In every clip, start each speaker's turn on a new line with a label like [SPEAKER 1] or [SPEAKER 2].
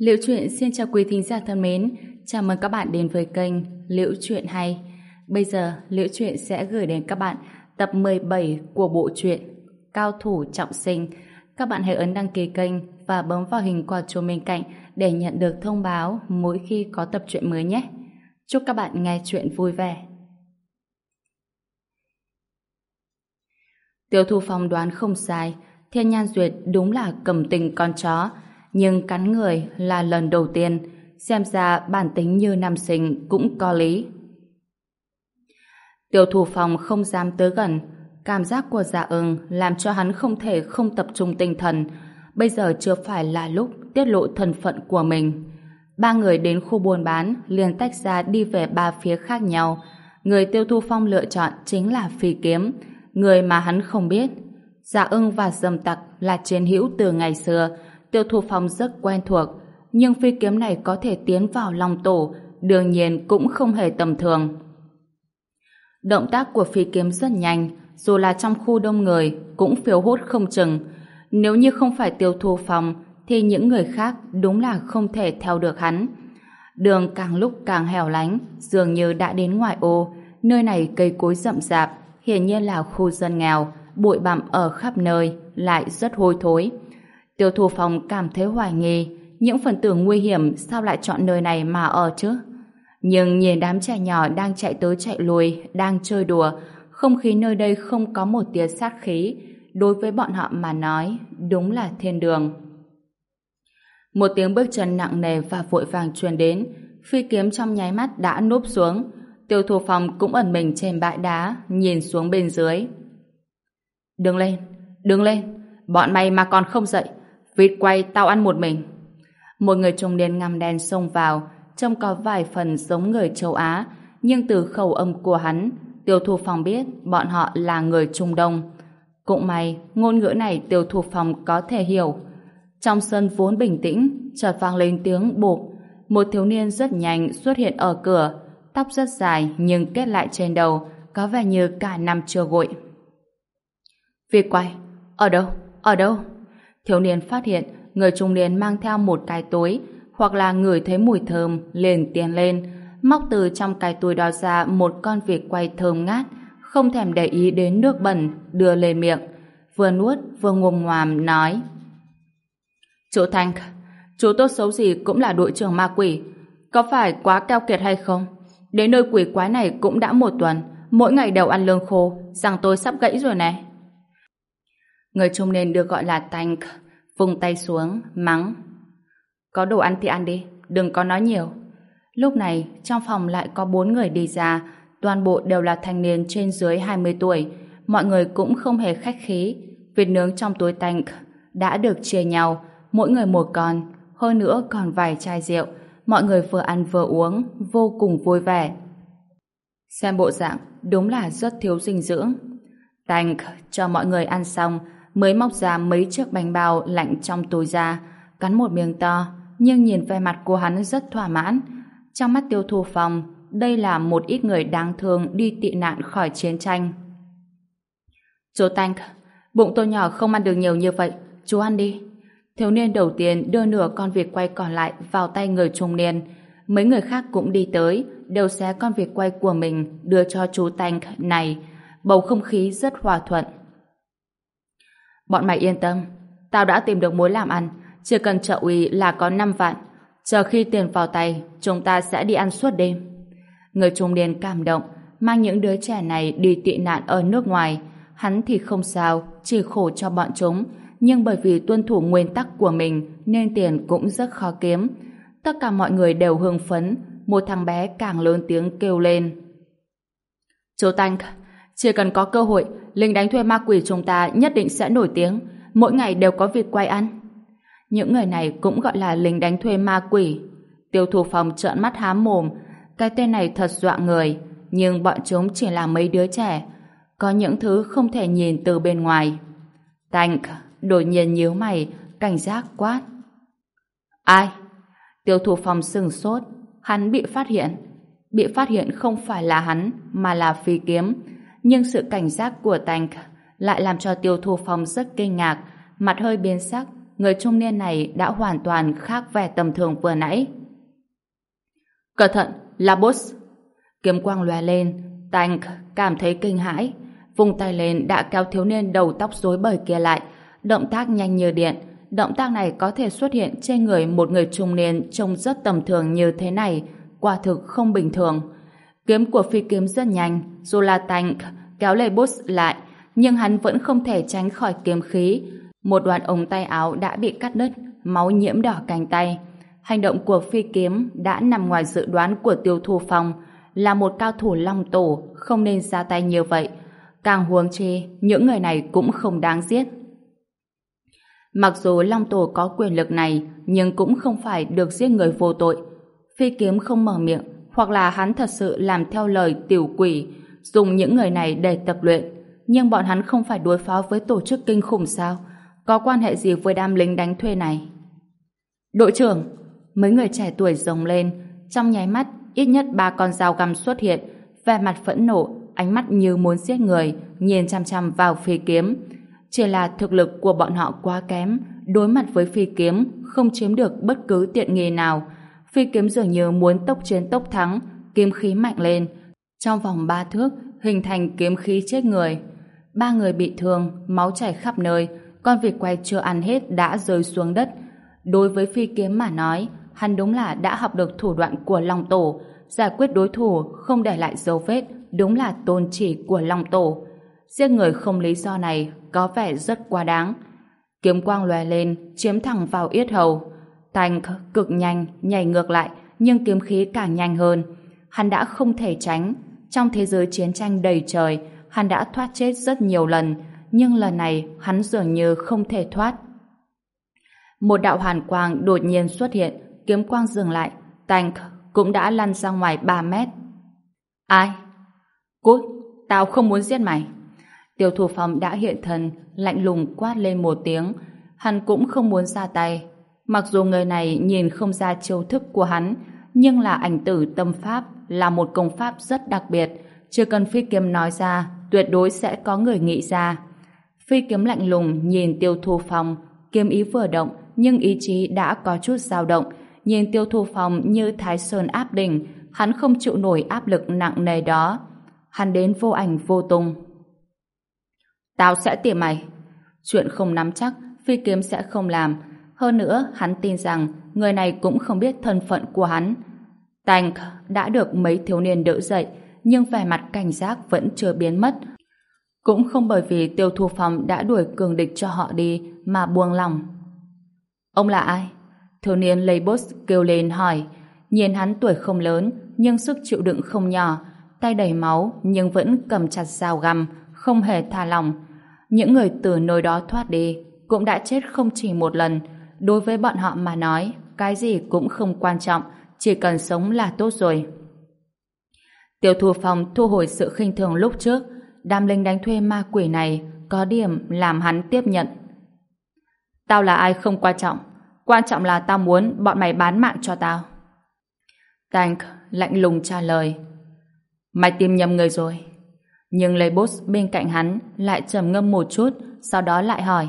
[SPEAKER 1] Liễu Chuyện xin chào quý thính giả thân mến, chào mừng các bạn đến với kênh Liễu Chuyện Hay. Bây giờ, Liễu Chuyện sẽ gửi đến các bạn tập 17 của bộ truyện Cao Thủ Trọng Sinh. Các bạn hãy ấn đăng ký kênh và bấm vào hình quả chuông bên cạnh để nhận được thông báo mỗi khi có tập truyện mới nhé. Chúc các bạn nghe chuyện vui vẻ. Tiêu Thu Phong đoán không sai, Thiên Nhan Duyệt đúng là cầm tình con chó, nhưng cắn người là lần đầu tiên, xem ra bản tính như nam sinh cũng có lý. Tiêu Thu Phong không dám tới gần, cảm giác của Dạ Ưng làm cho hắn không thể không tập trung tinh thần. Bây giờ chưa phải là lúc tiết lộ thân phận của mình. Ba người đến khu buôn bán liền tách ra đi về ba phía khác nhau. Người Tiêu Thu Phong lựa chọn chính là Phi Kiếm, người mà hắn không biết. Dạ Ưng và Dâm Tặc là chiến hữu từ ngày xưa, Tiêu Thu Phong rất quen thuộc, nhưng Phi Kiếm này có thể tiến vào Long Tổ, đương nhiên cũng không hề tầm thường. Động tác của Phi Kiếm rất nhanh, dù là trong khu đông người cũng phiêu hốt không chừng. Nếu như không phải Tiêu Thu Phong thì những người khác đúng là không thể theo được hắn. Đường càng lúc càng hẻo lánh, dường như đã đến ngoại ô. Nơi này cây cối rậm rạp, hiển nhiên là khu dân nghèo, bụi bặm ở khắp nơi, lại rất hôi thối. Tiêu Thu Phong cảm thấy hoài nghi, những phần tử nguy hiểm sao lại chọn nơi này mà ở chứ? Nhưng nhìn đám trẻ nhỏ đang chạy tới chạy lui, đang chơi đùa, không khí nơi đây không có một tia sát khí, đối với bọn họ mà nói, đúng là thiên đường. Một tiếng bước chân nặng nề và vội vàng truyền đến, Phi Kiếm trong nháy mắt đã núp xuống. Tiêu Thu Phong cũng ẩn mình trên bãi đá, nhìn xuống bên dưới. Đứng lên, bọn mày mà còn không dậy, vịt quay tao ăn một mình. Một người trung niên ngăm đen xông vào, trông có vài phần giống người châu Á, nhưng từ khẩu âm của hắn, Tiêu Thu Phong biết bọn họ là người Trung Đông. Cũng may, ngôn ngữ này Tiêu Thu Phong có thể hiểu. Trong sân vốn bình tĩnh, chợt vang lên tiếng bộp. Một thiếu niên rất nhanh xuất hiện ở cửa, tóc rất dài nhưng kết lại trên đầu, có vẻ như cả năm chưa gội. Vịt quay, ở đâu? Thiếu niên phát hiện người trung niên mang theo một cái túi, hoặc là ngửi thấy mùi thơm, liền tiến lên, móc từ trong cái túi đó ra một con vịt quay thơm ngát, không thèm để ý đến nước bẩn, đưa lên miệng, vừa nuốt vừa ngồm ngoàm nói: Chú Thanh, chú tốt xấu gì cũng là đội trưởng ma quỷ, có phải quá keo kiệt hay không? Đến nơi quỷ quái này cũng đã một tuần, mỗi ngày đều ăn lương khô, rằng tôi sắp gãy rồi này. Người trung niên được gọi là Tank, vung tay xuống, mắng: Có đồ ăn thì ăn đi, đừng có nói nhiều. Lúc này, trong phòng lại có 4 người đi ra, toàn bộ đều là thanh niên trên dưới 20 tuổi. Mọi người cũng không hề khách khí. Vịt nướng trong túi Tank đã được chia nhau, mỗi người một con, hơn nữa còn vài chai rượu. Mọi người vừa ăn vừa uống, vô cùng vui vẻ. Xem bộ dạng, đúng là rất thiếu dinh dưỡng. Tank cho mọi người ăn xong, mới móc ra mấy chiếc bánh bao lạnh trong túi ra, cắn một miếng to, nhưng nhìn vẻ mặt của hắn rất thỏa mãn. Trong mắt Tiêu Thu Phong, đây là một ít người đáng thương đi tị nạn khỏi chiến tranh. Chú Tank, bụng tôi nhỏ không ăn được nhiều như vậy, chú ăn đi. Thiếu niên đầu tiên đưa nửa con vịt quay còn lại vào tay người trung niên. Mấy người khác cũng đi tới, đều xé con vịt quay của mình đưa cho chú Tank này. Bầu không khí rất hòa thuận. Bọn mày yên tâm, tao đã tìm được mối làm ăn, chỉ cần trợ uy là có 5 vạn. Chờ khi tiền vào tay, chúng ta sẽ đi ăn suốt đêm. Người trung niên cảm động, mang những đứa trẻ này đi tị nạn ở nước ngoài. Hắn thì không sao, chỉ khổ cho bọn chúng, nhưng bởi vì tuân thủ nguyên tắc của mình nên tiền cũng rất khó kiếm. Tất cả mọi người đều hưng phấn, một thằng bé càng lớn tiếng kêu lên: Chú Tank, chỉ cần có cơ hội, lính đánh thuê ma quỷ chúng ta nhất định sẽ nổi tiếng, mỗi ngày đều có vịt quay ăn. Những người này cũng gọi là lính đánh thuê ma quỷ. Tiêu Thu Phong trợn mắt há mồm, cái tên này thật dọa người, nhưng bọn chúng chỉ là mấy đứa trẻ, có những thứ không thể nhìn từ bên ngoài. Tank đột nhiên nhíu mày, cảnh giác quát: Ai? Tiêu Thu Phong sửng sốt, hắn bị phát hiện. Bị phát hiện không phải là hắn, mà là Phi Kiếm. Nhưng sự cảnh giác của Tank lại làm cho Tiêu Thu Phong rất kinh ngạc, mặt hơi biến sắc, người trung niên này đã hoàn toàn khác vẻ tầm thường vừa nãy. Cẩn thận, là boss! Kiếm quang lóe lên, Tank cảm thấy kinh hãi, vung tay lên đã kéo thiếu niên đầu tóc rối bời kia lại, động tác nhanh như điện. Động tác này có thể xuất hiện trên người một người trung niên trông rất tầm thường như thế này, quả thực không bình thường. Kiếm của phi kiếm rất nhanh, dù là Tank kéo lấy boss lại, nhưng hắn vẫn không thể tránh khỏi kiếm khí. Một đoạn ống tay áo đã bị cắt đứt, máu nhiễm đỏ cánh tay. Hành động của phi kiếm đã nằm ngoài dự đoán của Tiêu Thu Phong. Là một cao thủ long tổ, không nên ra tay như vậy. Càng huống chi, những người này cũng không đáng giết. Mặc dù long tổ có quyền lực này, nhưng cũng không phải được giết người vô tội. Phi kiếm không mở miệng, hoặc là hắn thật sự làm theo lời tiểu quỷ, dùng những người này để tập luyện. Nhưng bọn hắn không phải đối phó với tổ chức kinh khủng sao? Có quan hệ gì với đám lính đánh thuê này? Đội trưởng! Mấy người trẻ tuổi rống lên. Trong nháy mắt, ít nhất 3 con dao găm xuất hiện, vẻ mặt phẫn nộ, ánh mắt như muốn giết người, nhìn chăm chăm vào phi kiếm. Chỉ là thực lực của bọn họ quá kém, đối mặt với phi kiếm không chiếm được bất cứ tiện nghi nào. Phi kiếm dường như muốn tốc chiến tốc thắng, kiếm khí mạnh lên. Trong vòng 3 thước, hình thành kiếm khí chết người. 3 người bị thương, máu chảy khắp nơi, con vịt quay chưa ăn hết đã rơi xuống đất. Đối với phi kiếm mà nói, hắn đúng là đã học được thủ đoạn của Long Tổ, giải quyết đối thủ không để lại dấu vết, đúng là tôn chỉ của Long Tổ. Giết người không lý do này có vẻ rất quá đáng. Kiếm quang lóe lên, chiếm thẳng vào yết hầu. Tank cực nhanh nhảy ngược lại, nhưng kiếm khí càng nhanh hơn. Hắn đã không thể tránh. Trong thế giới chiến tranh đầy trời, hắn đã thoát chết rất nhiều lần, nhưng lần này hắn dường như không thể thoát. Một đạo hàn quang đột nhiên xuất hiện, kiếm quang dừng lại, Tank cũng đã lăn ra ngoài 3 mét. Ai? Cút, tao không muốn giết mày. Tiêu Thu Phong đã hiện thân, lạnh lùng quát lên một tiếng. Hắn cũng không muốn ra tay. Mặc dù người này nhìn không ra chiêu thức của hắn, nhưng là ảnh tử tâm pháp, là một công pháp rất đặc biệt. Chỉ cần phi kiếm nói ra, tuyệt đối sẽ có người nghĩ ra. Phi kiếm lạnh lùng nhìn Tiêu Thu Phong, kiếm ý vừa động, nhưng ý chí đã có chút dao động. Nhìn Tiêu Thu Phong như Thái Sơn áp đỉnh, hắn không chịu nổi áp lực nặng nề đó. Hắn đến vô ảnh vô tung. Tao sẽ tìm mày. Chuyện không nắm chắc, phi kiếm sẽ không làm. Hơn nữa, hắn tin rằng người này cũng không biết thân phận của hắn. Tank đã được mấy thiếu niên đỡ dậy, nhưng vẻ mặt cảnh giác vẫn chưa biến mất. Cũng không bởi vì Tiêu Thu Phong đã đuổi cường địch cho họ đi mà buông lòng. Ông là ai? Thiếu niên lấy boss kêu lên hỏi. Nhìn hắn tuổi không lớn, nhưng sức chịu đựng không nhỏ, tay đầy máu nhưng vẫn cầm chặt dao găm, không hề thả lỏng. Những người từ nơi đó thoát đi cũng đã chết không chỉ một lần. Đối với bọn họ mà nói, cái gì cũng không quan trọng, chỉ cần sống là tốt rồi. Tiêu Thu Phong thu hồi sự khinh thường lúc trước. Đám lính đánh thuê ma quỷ này có điểm làm hắn tiếp nhận. Tao là ai không quan trọng, quan trọng là tao muốn bọn mày bán mạng cho tao. Tank lạnh lùng trả lời. Mày tìm nhầm người rồi. Nhưng lấy boss bên cạnh hắn lại trầm ngâm một chút, sau đó lại hỏi.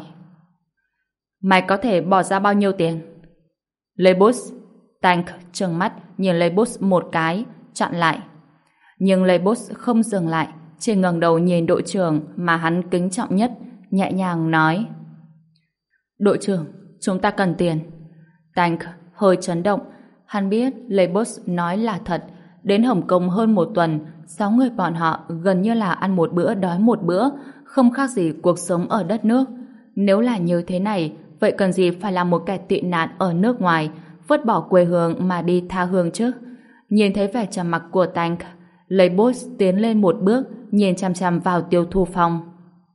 [SPEAKER 1] Mày có thể bỏ ra bao nhiêu tiền? Lấy boss. Tank trừng mắt nhìn lấy boss một cái, chặn lại. Nhưng lấy boss không dừng lại, chỉ ngẩng đầu nhìn đội trưởng mà hắn kính trọng nhất, nhẹ nhàng nói. Đội trưởng, chúng ta cần tiền. Tank hơi chấn động. Hắn biết lấy boss nói là thật. Đến Hồng Kông hơn 1 tuần, 6 người bọn họ gần như là ăn một bữa đói một bữa, không khác gì cuộc sống ở đất nước. Nếu là như thế này, vậy cần gì phải là một kẻ tị nạn ở nước ngoài, vứt bỏ quê hương mà đi tha hương chứ? Nhìn thấy vẻ trầm mặc của Tank, lấy boss tiến lên một bước, nhìn chăm chăm vào Tiêu Thu Phong.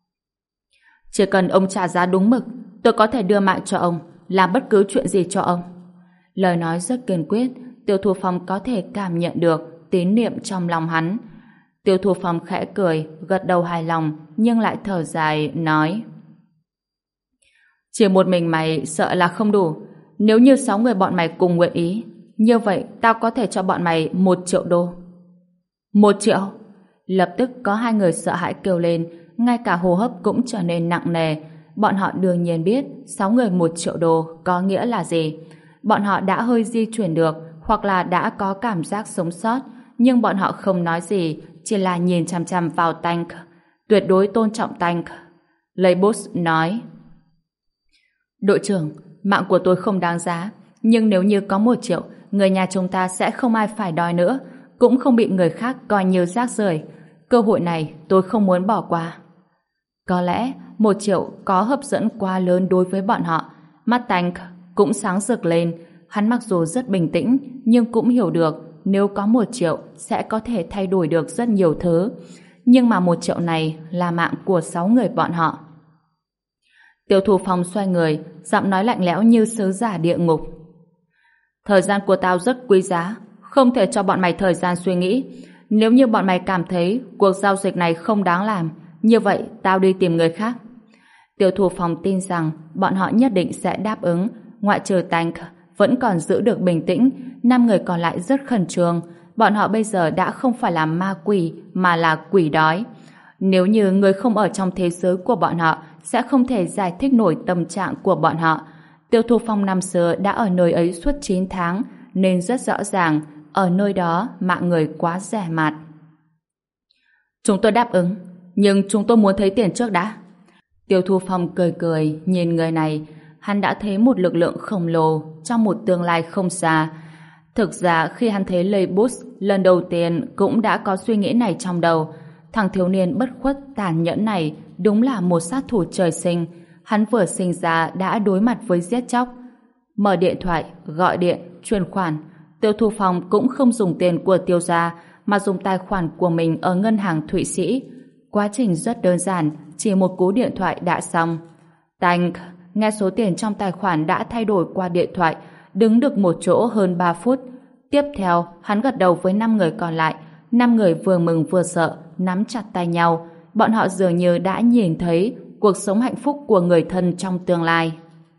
[SPEAKER 1] Chỉ cần ông trả giá đúng mực, tôi có thể đưa mạng cho ông, làm bất cứ chuyện gì cho ông. Lời nói rất kiên quyết, Tiêu Thu Phong có thể cảm nhận được tín niệm trong lòng hắn. Tiêu Thu Phong khẽ cười, gật đầu hài lòng, nhưng lại thở dài, nói. Chỉ một mình mày sợ là không đủ. Nếu như 6 người bọn mày cùng nguyện ý, như vậy tao có thể cho bọn mày 1 triệu đô. 1 triệu? Lập tức có 2 người sợ hãi kêu lên, ngay cả hô hấp cũng trở nên nặng nề. bọn họ đương nhiên biết 6 người 1 triệu đô có nghĩa là gì. Bọn họ đã hơi di chuyển được hoặc là đã có cảm giác sống sót, nhưng bọn họ không nói gì, chỉ là nhìn chằm chằm vào Tank. Tuyệt đối tôn trọng Tank. Leibus nói: Đội trưởng, mạng của tôi không đáng giá, nhưng nếu như có 1 triệu, người nhà chúng ta sẽ không ai phải đòi nữa, cũng không bị người khác coi như rác rưởi. Cơ hội này tôi không muốn bỏ qua. Có lẽ 1 triệu có hấp dẫn quá lớn đối với bọn họ. Mắt Tank cũng sáng rực lên. Hắn mặc dù rất bình tĩnh, nhưng cũng hiểu được nếu có 1 triệu sẽ có thể thay đổi được rất nhiều thứ. Nhưng mà 1 triệu này là mạng của 6 người bọn họ. Tiêu Thù Phong xoay người, giọng nói lạnh lẽo như sứ giả địa ngục. Thời gian của tao rất quý giá, không thể cho bọn mày thời gian suy nghĩ. Nếu như bọn mày cảm thấy cuộc giao dịch này không đáng làm, như vậy tao đi tìm người khác. Tiêu Thù Phong tin rằng bọn họ nhất định sẽ đáp ứng. Ngoại trừ Tank vẫn còn giữ được bình tĩnh, 5 người còn lại rất khẩn trương. Bọn họ bây giờ đã không phải là ma quỷ mà là quỷ đói. Nếu như người không ở trong thế giới của bọn họ sẽ không thể giải thích nổi tâm trạng của bọn họ. Tiêu Thù Phong năm xưa đã ở nơi ấy suốt 9 tháng nên rất rõ ràng ở nơi đó mạng người quá rẻ mạt. Chúng tôi đáp ứng, nhưng chúng tôi muốn thấy tiền trước đã. Tiêu Thù Phong cười cười nhìn người này. Hắn đã thấy một lực lượng khổng lồ trong một tương lai không xa. Thực ra khi hắn thấy Leibus lần đầu tiên cũng đã có suy nghĩ này trong đầu. Thằng thiếu niên bất khuất tàn nhẫn này đúng là một sát thủ trời sinh. Hắn vừa sinh ra đã đối mặt với giết chóc. Mở điện thoại, gọi điện, chuyển khoản. Tiêu Thù Phong cũng không dùng tiền của Tiêu gia mà dùng tài khoản của mình ở ngân hàng Thụy Sĩ. Quá trình rất đơn giản, chỉ một cú điện thoại đã xong. Tank nghe số tiền trong tài khoản đã thay đổi qua điện thoại, đứng được một chỗ hơn 3 phút. Tiếp theo, hắn gật đầu với 5 người còn lại. 5 người vừa mừng vừa sợ, nắm chặt tay nhau. Bọn họ dường như đã nhìn thấy cuộc sống hạnh phúc của người thân trong tương lai.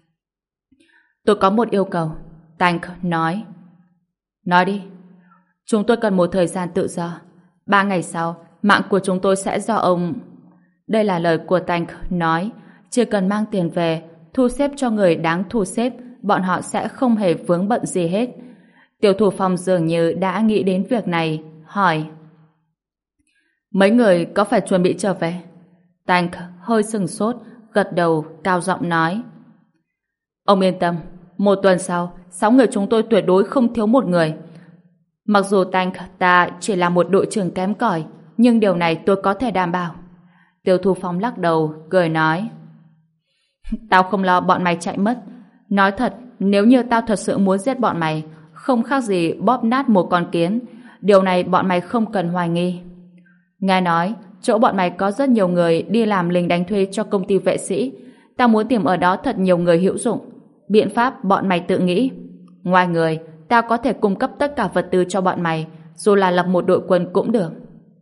[SPEAKER 1] Tôi có một yêu cầu. Tank nói. Nói đi. Chúng tôi cần một thời gian tự do. 3 ngày sau, mạng của chúng tôi sẽ do ông... Đây là lời của Tank nói. Chỉ cần mang tiền về, thu xếp cho người đáng thu xếp, bọn họ sẽ không hề vướng bận gì hết. Tiêu Thù Phong dường như đã nghĩ đến việc này, hỏi. Mấy người có phải chuẩn bị trở về? Tank hơi sừng sốt, gật đầu, cao giọng nói. Ông yên tâm, 1 tuần sau, 6 người chúng tôi tuyệt đối không thiếu 1 người. Mặc dù Tank ta chỉ là một đội trưởng kém cỏi, nhưng điều này tôi có thể đảm bảo. Tiêu Thù Phong lắc đầu, cười nói. Tao không lo bọn mày chạy mất. Nói thật, nếu như tao thật sự muốn giết bọn mày, không khác gì bóp nát một con kiến. Điều này bọn mày không cần hoài nghi. Nghe nói, chỗ bọn mày có rất nhiều người đi làm lính đánh thuê cho công ty vệ sĩ. Tao muốn tìm ở đó thật nhiều người hữu dụng. Biện pháp bọn mày tự nghĩ. Ngoài người, tao có thể cung cấp tất cả vật tư cho bọn mày, dù là lập một đội quân cũng được.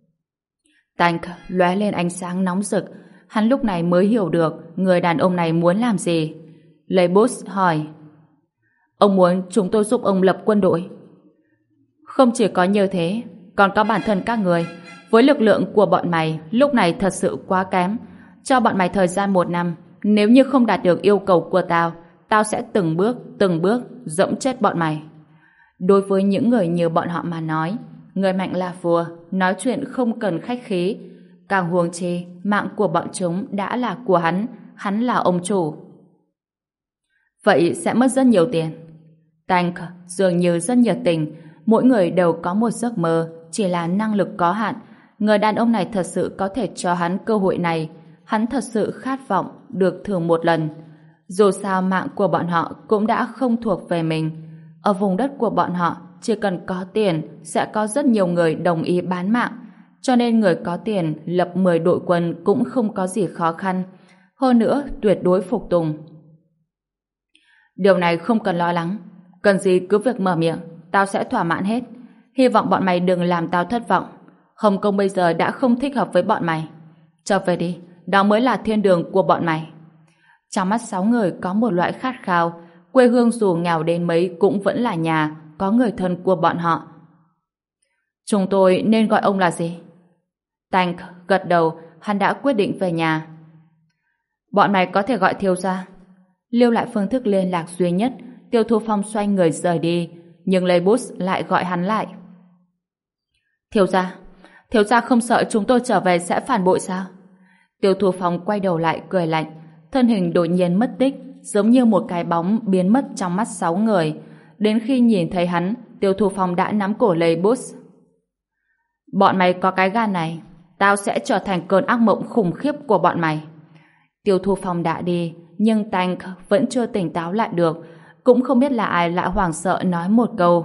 [SPEAKER 1] Tank lóe lên ánh sáng nóng rực. Hắn lúc này mới hiểu được người đàn ông này muốn làm gì. Leibus hỏi. Ông muốn chúng tôi giúp ông lập quân đội? Không chỉ có như thế, còn có bản thân các người. Với lực lượng của bọn mày lúc này thật sự quá kém. Cho bọn mày thời gian 1 năm. Nếu như không đạt được yêu cầu của tao, tao sẽ từng bước dẫm chết bọn mày. Đối với những người như bọn họ mà nói, người mạnh là vua, nói chuyện không cần khách khí. Càng huống chi, mạng của bọn chúng đã là của hắn là ông chủ. Vậy sẽ mất rất nhiều tiền. Tank dường như rất nhiệt tình, mỗi người đều có một giấc mơ, chỉ là năng lực có hạn. Người đàn ông này thật sự có thể cho hắn cơ hội này. Hắn thật sự khát vọng được thử một lần. Dù sao mạng của bọn họ cũng đã không thuộc về mình. Ở vùng đất của bọn họ, chỉ cần có tiền sẽ có rất nhiều người đồng ý bán mạng. Cho nên người có tiền lập 10 đội quân cũng không có gì khó khăn. Hơn nữa, tuyệt đối phục tùng. Điều này không cần lo lắng. Cần gì cứ việc mở miệng, tao sẽ thỏa mãn hết. Hy vọng bọn mày đừng làm tao thất vọng. Hồng Kông bây giờ đã không thích hợp với bọn mày. Trở về đi, đó mới là thiên đường của bọn mày. Trong mắt 6 người có một loại khát khao. Quê hương dù nghèo đến mấy cũng vẫn là nhà, có người thân của bọn họ. Chúng tôi nên gọi ông là gì? Tank gật đầu, hắn đã quyết định về nhà. Bọn mày có thể gọi thiếu gia. Lưu lại phương thức liên lạc duy nhất, Tiêu Thu Phong xoay người rời đi, nhưng Lê Bút lại gọi hắn lại. Thiếu gia không sợ chúng tôi trở về sẽ phản bội sao? Tiêu Thu Phong quay đầu lại cười lạnh, thân hình đột nhiên mất tích, giống như một cái bóng biến mất trong mắt 6 người. Đến khi nhìn thấy hắn, Tiêu Thu Phong đã nắm cổ Lê Bút. Bọn mày có cái gan này, tao sẽ trở thành cơn ác mộng khủng khiếp của bọn mày. Tiêu Thu Phong đã đi, nhưng Tank vẫn chưa tỉnh táo lại được, cũng không biết là ai lại hoảng sợ nói một câu.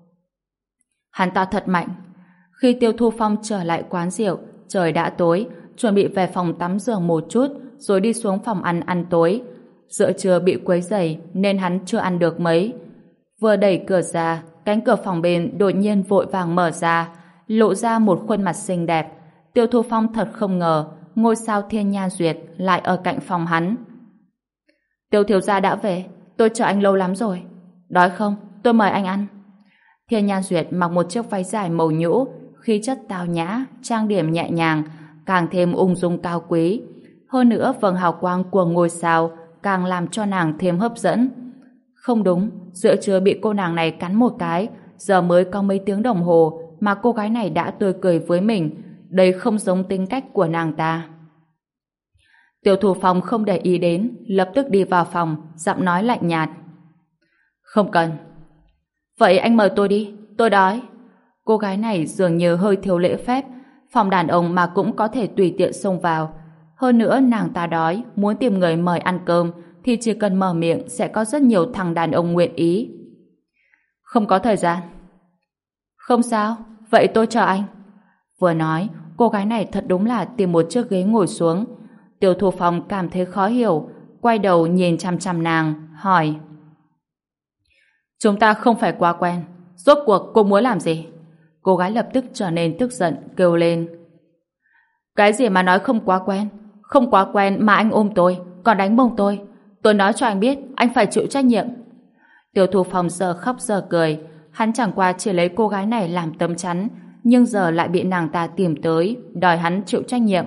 [SPEAKER 1] Hắn ta thật mạnh. Khi Tiêu Thu Phong trở lại quán rượu, trời đã tối, chuẩn bị về phòng tắm giường một chút, rồi đi xuống phòng ăn tối. Giữa trưa bị quấy rầy nên hắn chưa ăn được mấy. Vừa đẩy cửa ra, cánh cửa phòng bên đột nhiên vội vàng mở ra, lộ ra một khuôn mặt xinh đẹp. Tiêu Thu Phong thật không ngờ ngôi sao Thiên Nha Duyệt lại ở cạnh phòng hắn. Tiêu thiếu gia đã về, tôi chờ anh lâu lắm rồi. Đói không? Tôi mời anh ăn. Thiên Nha Duyệt mặc một chiếc váy dài màu nhũ, khí chất tao nhã, trang điểm nhẹ nhàng, càng thêm ung dung cao quý. Hơn nữa vầng hào quang của ngôi sao càng làm cho nàng thêm hấp dẫn. Không đúng, giữa trưa bị cô nàng này cắn một cái, giờ mới có mấy tiếng đồng hồ mà cô gái này đã tươi cười với mình. Đây không giống tính cách của nàng ta. Tiêu Thu Phong không để ý đến, lập tức đi vào phòng, giọng nói lạnh nhạt. Không cần. Vậy anh mời tôi đi, tôi đói. Cô gái này dường như hơi thiếu lễ phép, phòng đàn ông mà cũng có thể tùy tiện xông vào. Hơn nữa nàng ta đói, muốn tìm người mời ăn cơm thì chỉ cần mở miệng sẽ có rất nhiều thằng đàn ông nguyện ý. Không có thời gian. Không sao, vậy tôi chờ anh. Vừa nói, cô gái này thật đúng là tìm một chiếc ghế ngồi xuống. Tiêu Thu Phong cảm thấy khó hiểu, quay đầu nhìn chằm chằm nàng, hỏi. Chúng ta không phải quá quen, rốt cuộc cô muốn làm gì? Cô gái lập tức trở nên tức giận, kêu lên. Cái gì mà nói không quá quen? Không quá quen mà anh ôm tôi, còn đánh bông tôi. Tôi nói cho anh biết, anh phải chịu trách nhiệm. Tiêu Thu Phong giờ khóc giờ cười, hắn chẳng qua chỉ lấy cô gái này làm tấm chắn, nhưng giờ lại bị nàng ta tìm tới, đòi hắn chịu trách nhiệm.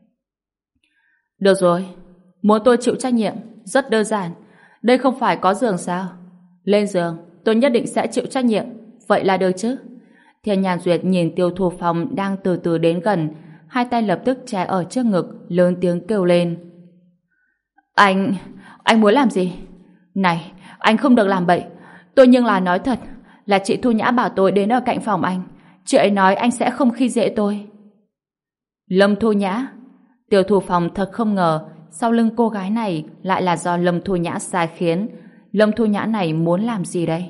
[SPEAKER 1] Được rồi, muốn tôi chịu trách nhiệm, rất đơn giản. Đây không phải có giường sao? Lên giường, tôi nhất định sẽ chịu trách nhiệm. Vậy là được chứ? Thiên Nhàn Duyệt nhìn Tiêu Thu Phong đang từ từ đến gần, hai tay lập tức che ở trước ngực, lớn tiếng kêu lên. Anh muốn làm gì? Này, anh không được làm bậy. Tôi nhưng là nói thật, là chị Thu Nhã bảo tôi đến ở cạnh phòng anh. Chị ấy nói anh sẽ không khi dễ tôi. Lâm Thu Nhã? Tiêu Thu Phong thật không ngờ sau lưng cô gái này lại là do Lâm Thu Nhã sai khiến. Lâm Thu Nhã này muốn làm gì đây?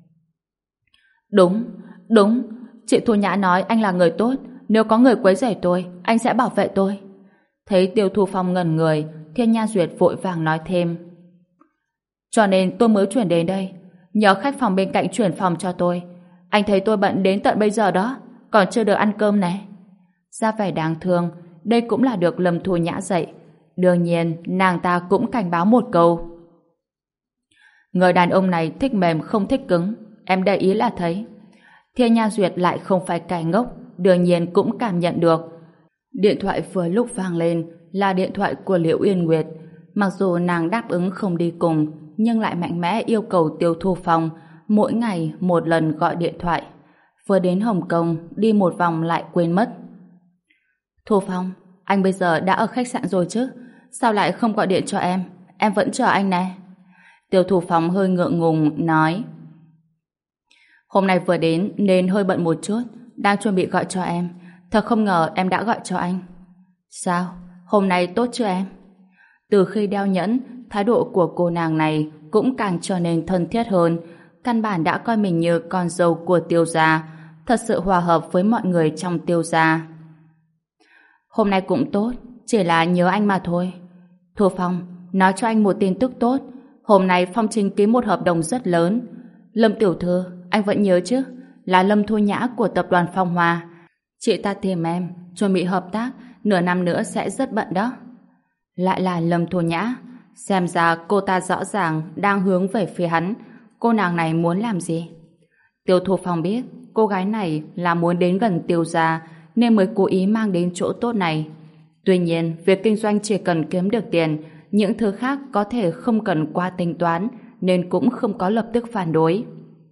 [SPEAKER 1] Đúng, chị Thu Nhã nói anh là người tốt, nếu có người quấy rầy tôi, anh sẽ bảo vệ tôi. Thấy Tiêu Thu Phong ngẩn người, Thiên Nha Duyệt vội vàng nói thêm. Cho nên tôi mới chuyển đến đây, nhờ khách phòng bên cạnh chuyển phòng cho tôi. Anh thấy tôi bận đến tận bây giờ đó, còn chưa được ăn cơm này. Ra vẻ đáng thương, đây cũng là được Lâm Thu Nhã dạy. Đương nhiên, nàng ta cũng cảnh báo một câu. Người đàn ông này thích mềm không thích cứng, em để ý là thấy. Thiên Nha Duyệt lại không phải kẻ ngốc, đương nhiên cũng cảm nhận được. Điện thoại vừa lúc vang lên là điện thoại của Liễu Uyên Nguyệt. Mặc dù nàng đáp ứng không đi cùng, nhưng lại mạnh mẽ yêu cầu Tiêu Thu Phong mỗi ngày một lần gọi điện thoại. Vừa đến Hồng Kông, đi một vòng lại quên mất. Thu Phong, anh bây giờ đã ở khách sạn rồi chứ? Sao lại không gọi điện cho em? Em vẫn chờ anh này. Tiêu Thu Phong hơi ngượng ngùng nói. Hôm nay vừa đến nên hơi bận một chút, đang chuẩn bị gọi cho em. Thật không ngờ em đã gọi cho anh. Sao? Hôm nay tốt chưa em? Từ khi đeo nhẫn, thái độ của cô nàng này cũng càng trở nên thân thiết hơn. Căn bản đã coi mình như con dâu của Tiêu gia, thật sự hòa hợp với mọi người trong Tiêu gia. Hôm nay cũng tốt, chỉ là nhớ anh mà thôi. Thu Phong, nói cho anh một tin tức tốt. Hôm nay Phong Trinh ký một hợp đồng rất lớn. Lâm tiểu thư, anh vẫn nhớ chứ? Là Lâm Thu Nhã của tập đoàn Phong Hoa. Chị ta tìm em, chuẩn bị hợp tác, nửa năm nữa sẽ rất bận đó. Lại là Lâm Thu Nhã. Xem ra cô ta rõ ràng đang hướng về phía hắn. Cô nàng này muốn làm gì? Tiêu Thu Phong biết cô gái này là muốn đến gần Tiêu gia nên mới cố ý mang đến chỗ tốt này. Tuy nhiên, việc kinh doanh chỉ cần kiếm được tiền, những thứ khác có thể không cần qua tính toán, nên cũng không có lập tức phản đối.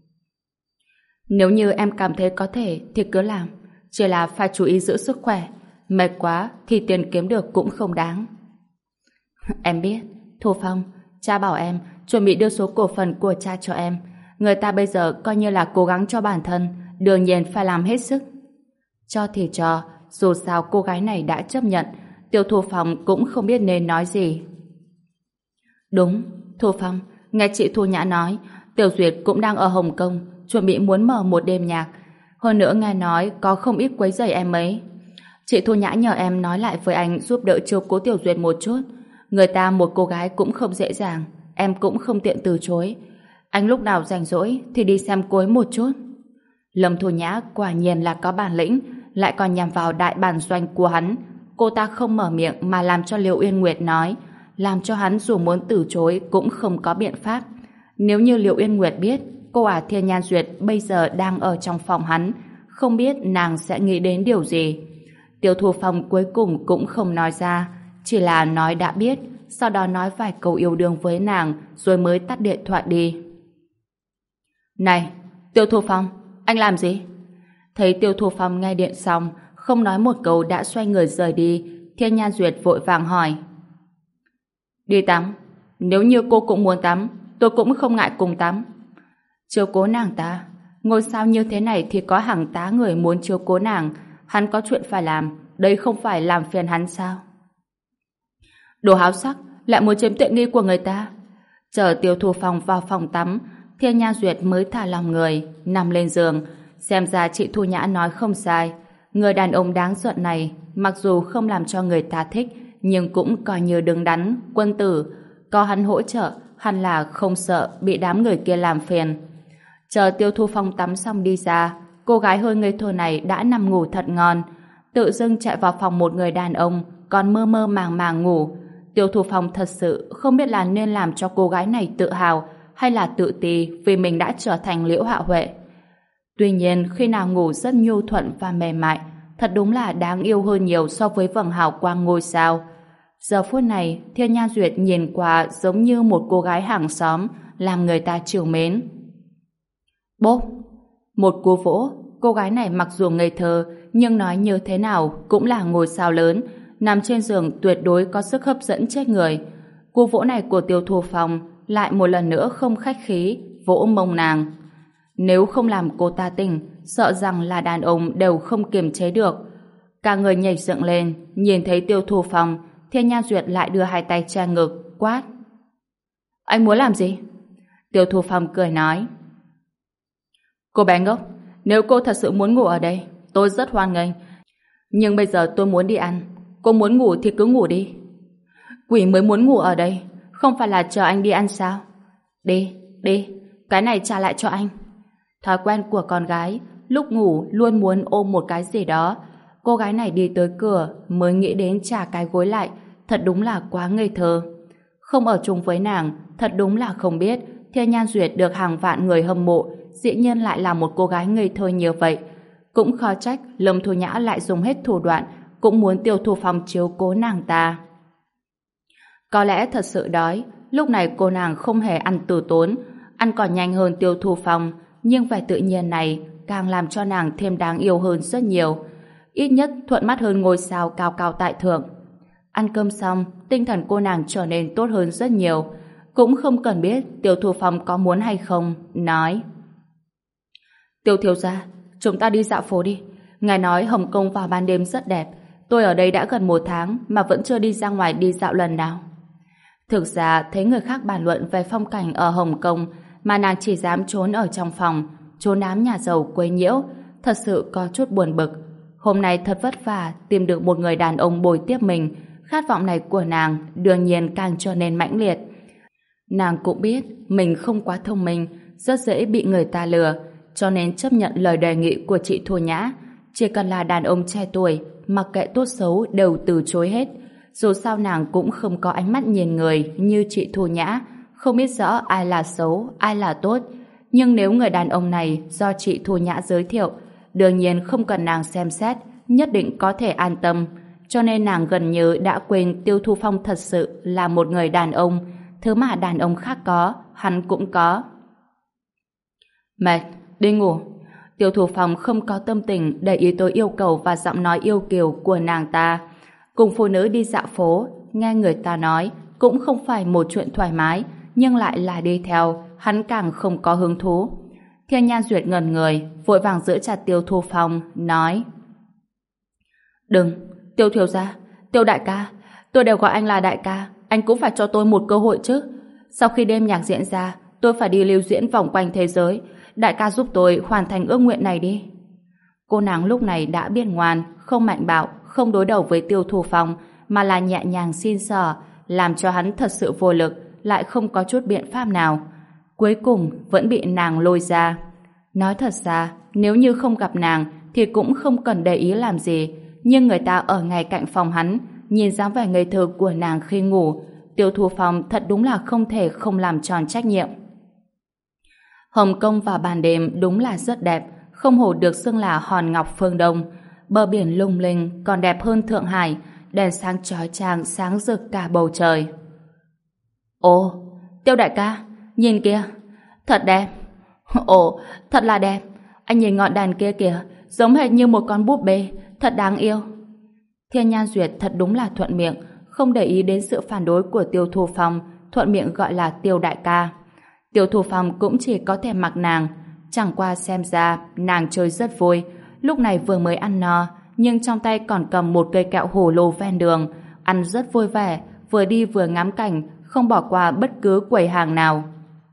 [SPEAKER 1] Nếu như em cảm thấy có thể thì cứ làm, chỉ là phải chú ý giữ sức khỏe, mệt quá thì tiền kiếm được cũng không đáng. Em biết, Thu Phong, cha bảo em chuẩn bị đưa số cổ phần của cha cho em. Người ta bây giờ coi như là cố gắng cho bản thân, đương nhiên phải làm hết sức. Cho thì cho, dù sao cô gái này đã chấp nhận, Tiêu Thu Phong cũng không biết nên nói gì. Đúng, Thu Phong, nghe chị Thu Nhã nói, Tiểu Duyệt cũng đang ở Hồng Kông, chuẩn bị muốn mở một đêm nhạc. Hơn nữa nghe nói có không ít quấy rầy em ấy. Chị Thu Nhã nhờ em nói lại với anh giúp đỡ chiếu cố Tiểu Duyệt một chút. Người ta một cô gái cũng không dễ dàng, em cũng không tiện từ chối. Anh lúc nào rảnh rỗi thì đi xem cô ấy một chút. Lâm Thu Nhã quả nhiên là có bản lĩnh, lại còn nhằm vào đại bản doanh của hắn. Cô ta không mở miệng mà làm cho Liệu Uyên Nguyệt nói, làm cho hắn dù muốn từ chối cũng không có biện pháp. Nếu như Liệu Uyên Nguyệt biết cô Thiên Nhan Duyệt bây giờ đang ở trong phòng hắn, không biết nàng sẽ nghĩ đến điều gì. Tiêu Thu Phong cuối cùng cũng không nói ra, chỉ là nói đã biết, sau đó nói vài câu yêu đương với nàng rồi mới tắt điện thoại đi. Này, Tiêu Thu Phong, anh làm gì? Thấy Tiêu Thu Phong nghe điện xong, không nói một câu đã xoay người rời đi, Thiên Nhan Duyệt vội vàng hỏi. Đi tắm. Nếu như cô cũng muốn tắm, tôi cũng không ngại cùng tắm. Chiếu cố nàng ta, ngôi sao như thế này thì có hàng tá người muốn chiếu cố nàng, hắn có chuyện phải làm, đây không phải làm phiền hắn sao? Đồ háo sắc, lại muốn chiếm tiện nghi của người ta. Chờ Tiêu Thu Phong vào phòng tắm, Thiên Nhan Duyệt mới thả lòng người, nằm lên giường. Xem ra chị Thu Nhã nói không sai. Người đàn ông đáng giận này, mặc dù không làm cho người ta thích, nhưng cũng coi như đứng đắn, quân tử. Có hắn hỗ trợ, hẳn là không sợ bị đám người kia làm phiền. Chờ Tiêu Thu Phong tắm xong đi ra, cô gái hơi ngây thơ này đã nằm ngủ thật ngon. Tự dưng chạy vào phòng một người đàn ông, còn mơ mơ màng màng ngủ. Tiêu Thu Phong thật sự không biết là nên làm cho cô gái này tự hào hay là tự ti vì mình đã trở thành Liễu Hạ Huệ. Tuy nhiên, khi nào ngủ rất nhu thuận và mềm mại, thật đúng là đáng yêu hơn nhiều so với vầng hào quang ngôi sao. Giờ phút này, Thiên Nhan Duyệt nhìn qua giống như một cô gái hàng xóm, làm người ta trìu mến. Bốp! Một cú vỗ, cô gái này mặc dù ngây thơ, nhưng nói như thế nào cũng là ngôi sao lớn, nằm trên giường tuyệt đối có sức hấp dẫn chết người. Cú vỗ này của Tiêu Thu Phong lại một lần nữa không khách khí, vỗ mông nàng. Nếu không làm cô ta tỉnh, sợ rằng là đàn ông đều không kiềm chế được. Cả người nhảy dựng lên, nhìn thấy Tiêu Thu Phong, Thiên Nhan Duyệt lại đưa hai tay che ngực, quát. Anh muốn làm gì? Tiêu Thu Phong cười nói. Cô bé ngốc, nếu cô thật sự muốn ngủ ở đây, tôi rất hoan nghênh. Nhưng bây giờ tôi muốn đi ăn. Cô muốn ngủ thì cứ ngủ đi. Quỷ mới muốn ngủ ở đây, không phải là chờ anh đi ăn sao? Đi, đi, cái này trả lại cho anh. Thói quen của con gái, lúc ngủ luôn muốn ôm một cái gì đó. Cô gái này đi tới cửa mới nghĩ đến trả cái gối lại, thật đúng là quá ngây thơ. Không ở chung với nàng, thật đúng là không biết Thiên Nhan Duyệt được hàng vạn người hâm mộ, dĩ nhiên lại là một cô gái ngây thơ như vậy. Cũng khó trách Lâm Thu Nhã lại dùng hết thủ đoạn, cũng muốn Tiêu Thu Phong chiếu cố nàng ta. Có lẽ thật sự đói, lúc này cô nàng không hề ăn từ tốn, ăn còn nhanh hơn Tiêu Thu Phong, nhưng vẻ tự nhiên này càng làm cho nàng thêm đáng yêu hơn rất nhiều. Ít nhất thuận mắt hơn ngôi sao cao cao tại thượng. Ăn cơm xong, tinh thần cô nàng trở nên tốt hơn rất nhiều. Cũng không cần biết Tiêu Thu Phong có muốn hay không, nói. Tiêu thiếu gia, chúng ta đi dạo phố đi. Ngài nói Hồng Kông vào ban đêm rất đẹp. Tôi ở đây đã gần 1 tháng mà vẫn chưa đi ra ngoài đi dạo lần nào. Thực ra, thấy người khác bàn luận về phong cảnh ở Hồng Kông mà nàng chỉ dám trốn ở trong phòng, trốn đám nhà giàu quấy nhiễu, thật sự có chút buồn bực. Hôm nay thật vất vả tìm được một người đàn ông bồi tiếp mình, khát vọng này của nàng đương nhiên càng trở nên mãnh liệt. Nàng cũng biết mình không quá thông minh, rất dễ bị người ta lừa, cho nên chấp nhận lời đề nghị của chị Thu Nhã. Chỉ cần là đàn ông trẻ tuổi, mặc kệ tốt xấu đều từ chối hết. Dù sao nàng cũng không có ánh mắt nhìn người như chị Thu Nhã, không biết rõ ai là xấu, ai là tốt. Nhưng nếu người đàn ông này do chị Thu Nhã giới thiệu, đương nhiên không cần nàng xem xét, nhất định có thể an tâm. cho nên nàng gần như đã quên Tiêu Thu Phong thật sự là một người đàn ông, thứ mà đàn ông khác có, hắn cũng có. Mệt, đi ngủ. Tiêu Thu Phong không có tâm tình để ý tới yêu cầu và giọng nói yêu kiều của nàng ta. Cùng phụ nữ đi dạo phố, nghe người ta nói cũng không phải một chuyện thoải mái, nhưng lại là đi theo, hắn càng không có hứng thú. Thiên Nhan Duyệt ngẩn người, vội vàng giữ chặt Tiêu Thu Phong, nói: Đừng, Tiêu thiếu gia, Tiêu đại ca, tôi đều gọi anh là đại ca, anh cũng phải cho tôi một cơ hội chứ. Sau khi đêm nhạc diễn ra, tôi phải đi lưu diễn vòng quanh thế giới, đại ca giúp tôi hoàn thành ước nguyện này đi. Cô nàng lúc này đã biết ngoan, không mạnh bạo, không đối đầu với Tiêu Thu Phong, mà là nhẹ nhàng xin xỏ, làm cho hắn thật sự vô lực, lại không có chút biện pháp nào. Cuối cùng vẫn bị nàng lôi ra. Nói thật ra, nếu như không gặp nàng thì cũng không cần để ý làm gì, nhưng người ta ở ngay cạnh phòng hắn, nhìn dáng vẻ ngây thơ của nàng khi ngủ, Tiêu Thu Phong thật đúng là không thể không làm tròn trách nhiệm. Hồng Kông vào ban đêm đúng là rất đẹp, không hổ được xưng là hòn ngọc phương Đông. Bờ biển lung linh còn đẹp hơn Thượng Hải, đèn sáng chói chang sáng rực cả bầu trời. Ồ, Tiêu đại ca, nhìn kìa, thật đẹp. Ồ, thật là đẹp. Anh nhìn ngọn đèn kia kìa, giống hệt như một con búp bê, thật đáng yêu. Thiên Nhan Duyệt thật đúng là thuận miệng, không để ý đến sự phản đối của Tiêu Thu Phong, thuận miệng gọi là Tiêu đại ca. Tiêu Thu Phong cũng chỉ có thể mặc nàng, chẳng qua xem ra nàng chơi rất vui. Lúc này vừa mới ăn no, nhưng trong tay còn cầm một cây kẹo hồ lô ven đường, ăn rất vui vẻ, vừa đi vừa ngắm cảnh, không bỏ qua bất cứ quầy hàng nào.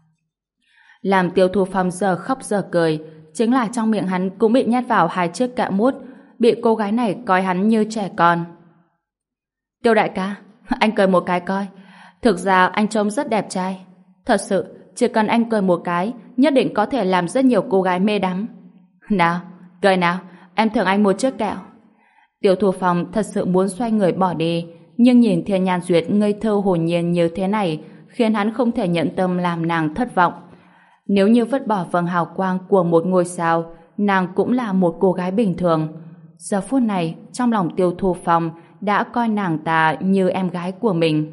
[SPEAKER 1] Làm Tiêu Thu Phong giờ khóc giờ cười, chính là trong miệng hắn cũng bị nhét vào 2 chiếc kẹo mút, bị cô gái này coi hắn như trẻ con. Tiêu đại ca, anh cười một cái coi. Thực ra anh trông rất đẹp trai. Thật sự, chỉ cần anh cười một cái, nhất định có thể làm rất nhiều cô gái mê đắm. Nào, cười nào, em thưởng anh một chiếc kẹo. Tiêu Thu Phong thật sự muốn xoay người bỏ đi, nhưng nhìn Thiên Nhan Duyệt ngây thơ hồn nhiên như thế này, khiến hắn không thể nhận tâm làm nàng thất vọng. Nếu như vứt bỏ vầng hào quang của một ngôi sao, nàng cũng là một cô gái bình thường. Giờ phút này, trong lòng Tiêu Thu Phong đã coi nàng ta như em gái của mình.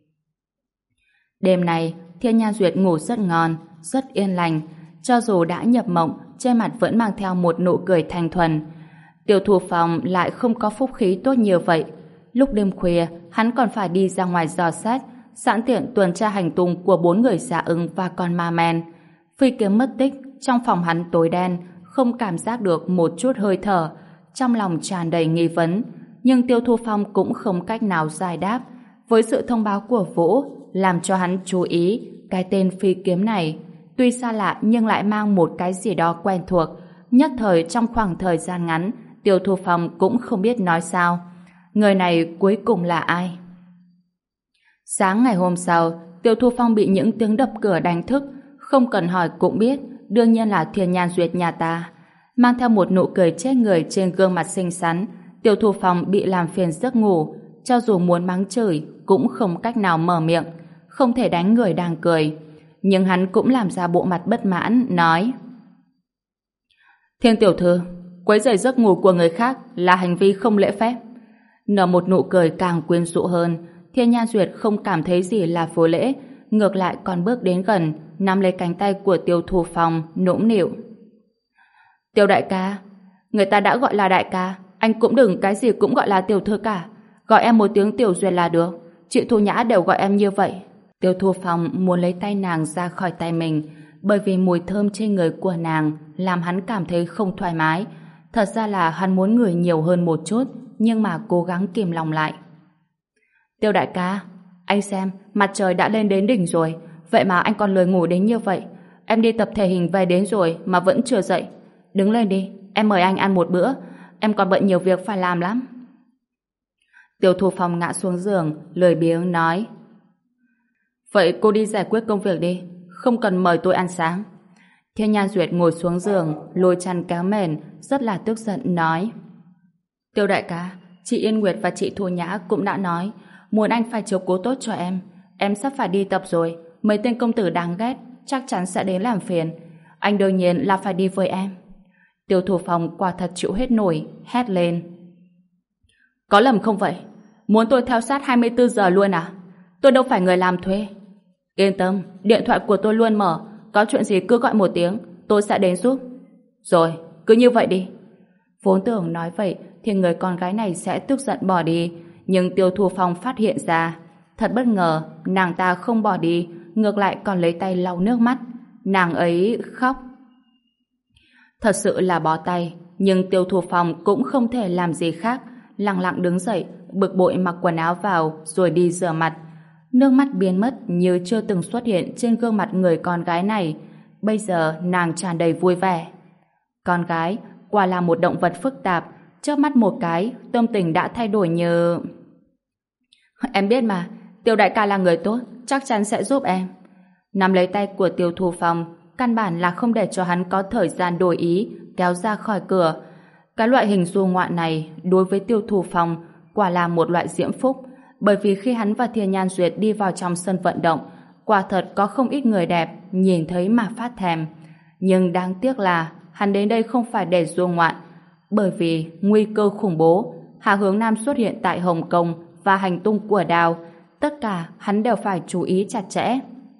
[SPEAKER 1] Đêm này, Thiên Nhan Duyệt ngủ rất ngon, rất yên lành. Cho dù đã nhập mộng, trên mặt vẫn mang theo một nụ cười thanh thuần. Tiêu Thu Phong lại không có phúc khí tốt như vậy. Lúc đêm khuya, hắn còn phải đi ra ngoài dò xét, sẵn tiện tuần tra hành tung của 4 người dạ ứng và con ma men. Phi kiếm mất tích, trong phòng hắn tối đen, không cảm giác được một chút hơi thở, trong lòng tràn đầy nghi vấn, nhưng Tiêu Thu Phong cũng không cách nào giải đáp. Với sự thông báo của Vũ, làm cho hắn chú ý cái tên phi kiếm này, tuy xa lạ nhưng lại mang một cái gì đó quen thuộc. Nhất thời trong khoảng thời gian ngắn, Tiêu Thu Phong cũng không biết nói sao. Người này cuối cùng là ai? Sáng ngày hôm sau, Tiêu Thu Phong bị những tiếng đập cửa đánh thức, không cần hỏi cũng biết, đương nhiên là Thiên Nhan Duyệt nhà ta. Mang theo một nụ cười chết người trên gương mặt xinh xắn, Tiêu Thu Phong bị làm phiền giấc ngủ, cho dù muốn mắng chửi cũng không cách nào mở miệng, không thể đánh người đang cười. Nhưng hắn cũng làm ra bộ mặt bất mãn, nói: Thiên tiểu thư, quấy rầy giấc ngủ của người khác là hành vi không lễ phép. Nở một nụ cười càng quyến rũ hơn, Thiên Nhan Duyệt không cảm thấy gì là vô lễ, ngược lại còn bước đến gần, nắm lấy cánh tay của Tiêu Thu Phong, nũng nịu: Tiêu đại ca, người ta đã gọi là đại ca, anh cũng đừng cái gì cũng gọi là tiểu thư cả, gọi em một tiếng Tiểu Duyệt là được, chị Thu Nhã đều gọi em như vậy. Tiêu Thu Phong muốn lấy tay nàng ra khỏi tay mình, bởi vì mùi thơm trên người của nàng làm hắn cảm thấy không thoải mái. Thật ra là hắn muốn ngửi nhiều hơn một chút, nhưng mà cố gắng kìm lòng lại. Tiêu đại ca, anh xem, mặt trời đã lên đến đỉnh rồi, vậy mà anh còn lười ngủ đến như vậy. Em đi tập thể hình về đến rồi mà vẫn chưa dậy. Đứng lên đi, em mời anh ăn một bữa, em còn bận nhiều việc phải làm lắm. Tiêu Thu Phong ngã xuống giường, lười biếng nói: Vậy cô đi giải quyết công việc đi, không cần mời tôi ăn sáng. Thiên Nhan Duyệt ngồi xuống giường, lôi chăn kéo mền, rất là tức giận nói: Tiêu đại ca, chị Yên Nguyệt và chị Thu Nhã cũng đã nói muốn anh phải chiếu cố tốt cho em sắp phải đi tập rồi, mấy tên công tử đáng ghét chắc chắn sẽ đến làm phiền, anh đương nhiên là phải đi với em. Tiêu Thu Phong quả thật chịu hết nổi, hét lên: Có lầm không vậy? Muốn tôi theo sát 24 giờ luôn à? Tôi đâu phải người làm thuê. Yên tâm, điện thoại của tôi luôn mở. Có chuyện gì cứ gọi một tiếng, tôi sẽ đến giúp. Rồi, cứ như vậy đi. Vốn tưởng nói vậy thì người con gái này sẽ tức giận bỏ đi, nhưng Tiêu Thu Phong phát hiện ra. Thật bất ngờ, nàng ta không bỏ đi, ngược lại còn lấy tay lau nước mắt. Nàng ấy khóc. Thật sự là bó tay, nhưng Tiêu Thu Phong cũng không thể làm gì khác, lặng lặng đứng dậy, bực bội mặc quần áo vào rồi đi rửa mặt. Nước mắt biến mất như chưa từng xuất hiện trên gương mặt người con gái này. Bây giờ nàng tràn đầy vui vẻ. Con gái quả là một động vật phức tạp, chớp mắt một cái, tâm tình đã thay đổi như... Em biết mà, Tiêu đại ca là người tốt, chắc chắn sẽ giúp em. Nắm lấy tay của Tiêu Thu Phong, căn bản là không để cho hắn có thời gian đổi ý, kéo ra khỏi cửa. Cái loại hình du ngoạn này, đối với Tiêu Thu Phong, quả là một loại diễm phúc, bởi vì khi hắn và Thiên Nhan Duyệt đi vào trong sân vận động, quả thật có không ít người đẹp, nhìn thấy mà phát thèm. Nhưng đáng tiếc là, hắn đến đây không phải để du ngoạn, bởi vì nguy cơ khủng bố, Hạ Hướng Nam xuất hiện tại Hồng Kông và hành tung của Đào, tất cả hắn đều phải chú ý chặt chẽ.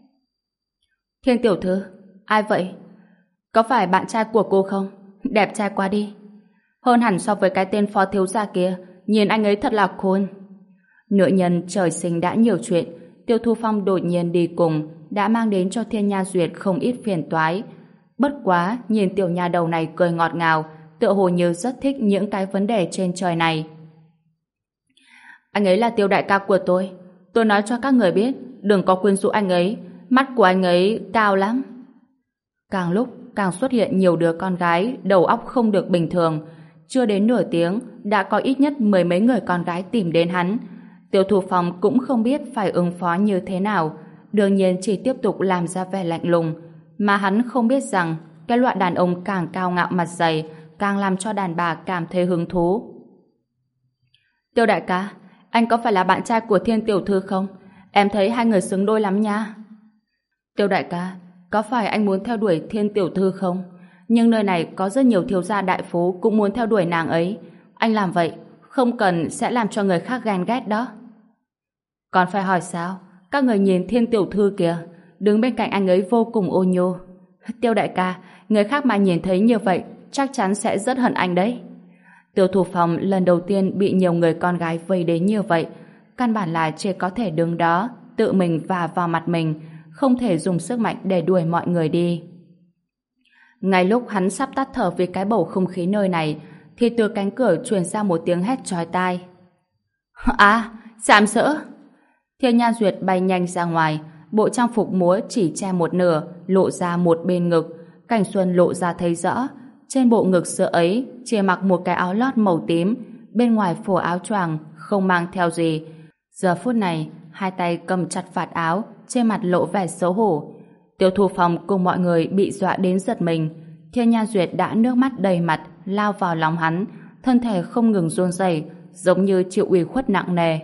[SPEAKER 1] Thiên tiểu thư, ai vậy? Có phải bạn trai của cô không? Đẹp trai quá đi. Hơn hẳn so với cái tên phó thiếu gia kia, nhìn anh ấy thật là khôn. Nữ nhân trời sinh đã nhiều chuyện, Tiêu Thu Phong đột nhiên đi cùng đã mang đến cho Thiên Nha Duyệt không ít phiền toái. Bất quá, nhìn tiểu nha đầu này cười ngọt ngào, tựa hồ như rất thích những cái vấn đề trên trời này. Anh ấy là Tiêu đại ca của tôi nói cho các người biết, đừng có quyến rũ anh ấy, mắt của anh ấy cao lắm. Càng lúc càng xuất hiện nhiều đứa con gái đầu óc không được bình thường. Chưa đến nửa tiếng đã có ít nhất 10 mấy người con gái tìm đến hắn. Tiêu Thu Phong cũng không biết phải ứng phó như thế nào, đương nhiên chỉ tiếp tục làm ra vẻ lạnh lùng, mà hắn không biết rằng cái loại đàn ông càng cao ngạo mặt dày càng làm cho đàn bà cảm thấy hứng thú. Tiêu đại ca, anh có phải là bạn trai của Thiên tiểu thư không? Em thấy hai người xứng đôi lắm nha. Tiêu đại ca, có phải anh muốn theo đuổi Thiên tiểu thư không? Nhưng nơi này có rất nhiều thiếu gia đại phú cũng muốn theo đuổi nàng ấy. Anh làm vậy không cần sẽ làm cho người khác ghen ghét đó. Còn phải hỏi sao? Các người nhìn Thiên tiểu thư kìa, đứng bên cạnh anh ấy vô cùng ôn nhu. Tiêu đại ca, người khác mà nhìn thấy như vậy chắc chắn sẽ rất hận anh đấy. Tiêu Thu Phong lần đầu tiên bị nhiều người con gái vây đến như vậy, căn bản là chỉ có thể đứng đó tự mình vả vào mặt mình, không thể dùng sức mạnh để đuổi mọi người đi. Ngay lúc hắn sắp tắt thở vì cái bầu không khí nơi này, thì từ cánh cửa truyền ra một tiếng hét chói tai. À, sàm sỡ! Thiên Nhan Duyệt bay nhanh ra ngoài, bộ trang phục múa chỉ che một nửa, lộ ra một bên ngực. Cảnh Xuân lộ ra thấy rõ, trên bộ ngực sữa ấy chỉ mặc một cái áo lót màu tím, bên ngoài phủ áo choàng, không mang theo gì. Giờ phút này, hai tay cầm chặt vạt áo, trên mặt lộ vẻ xấu hổ. Tiêu Thu Phong cùng mọi người bị dọa đến giật mình. Thiên Nha Duyệt đã nước mắt đầy mặt, lao vào lòng hắn, thân thể không ngừng run rẩy, giống như chịu ủy khuất nặng nề.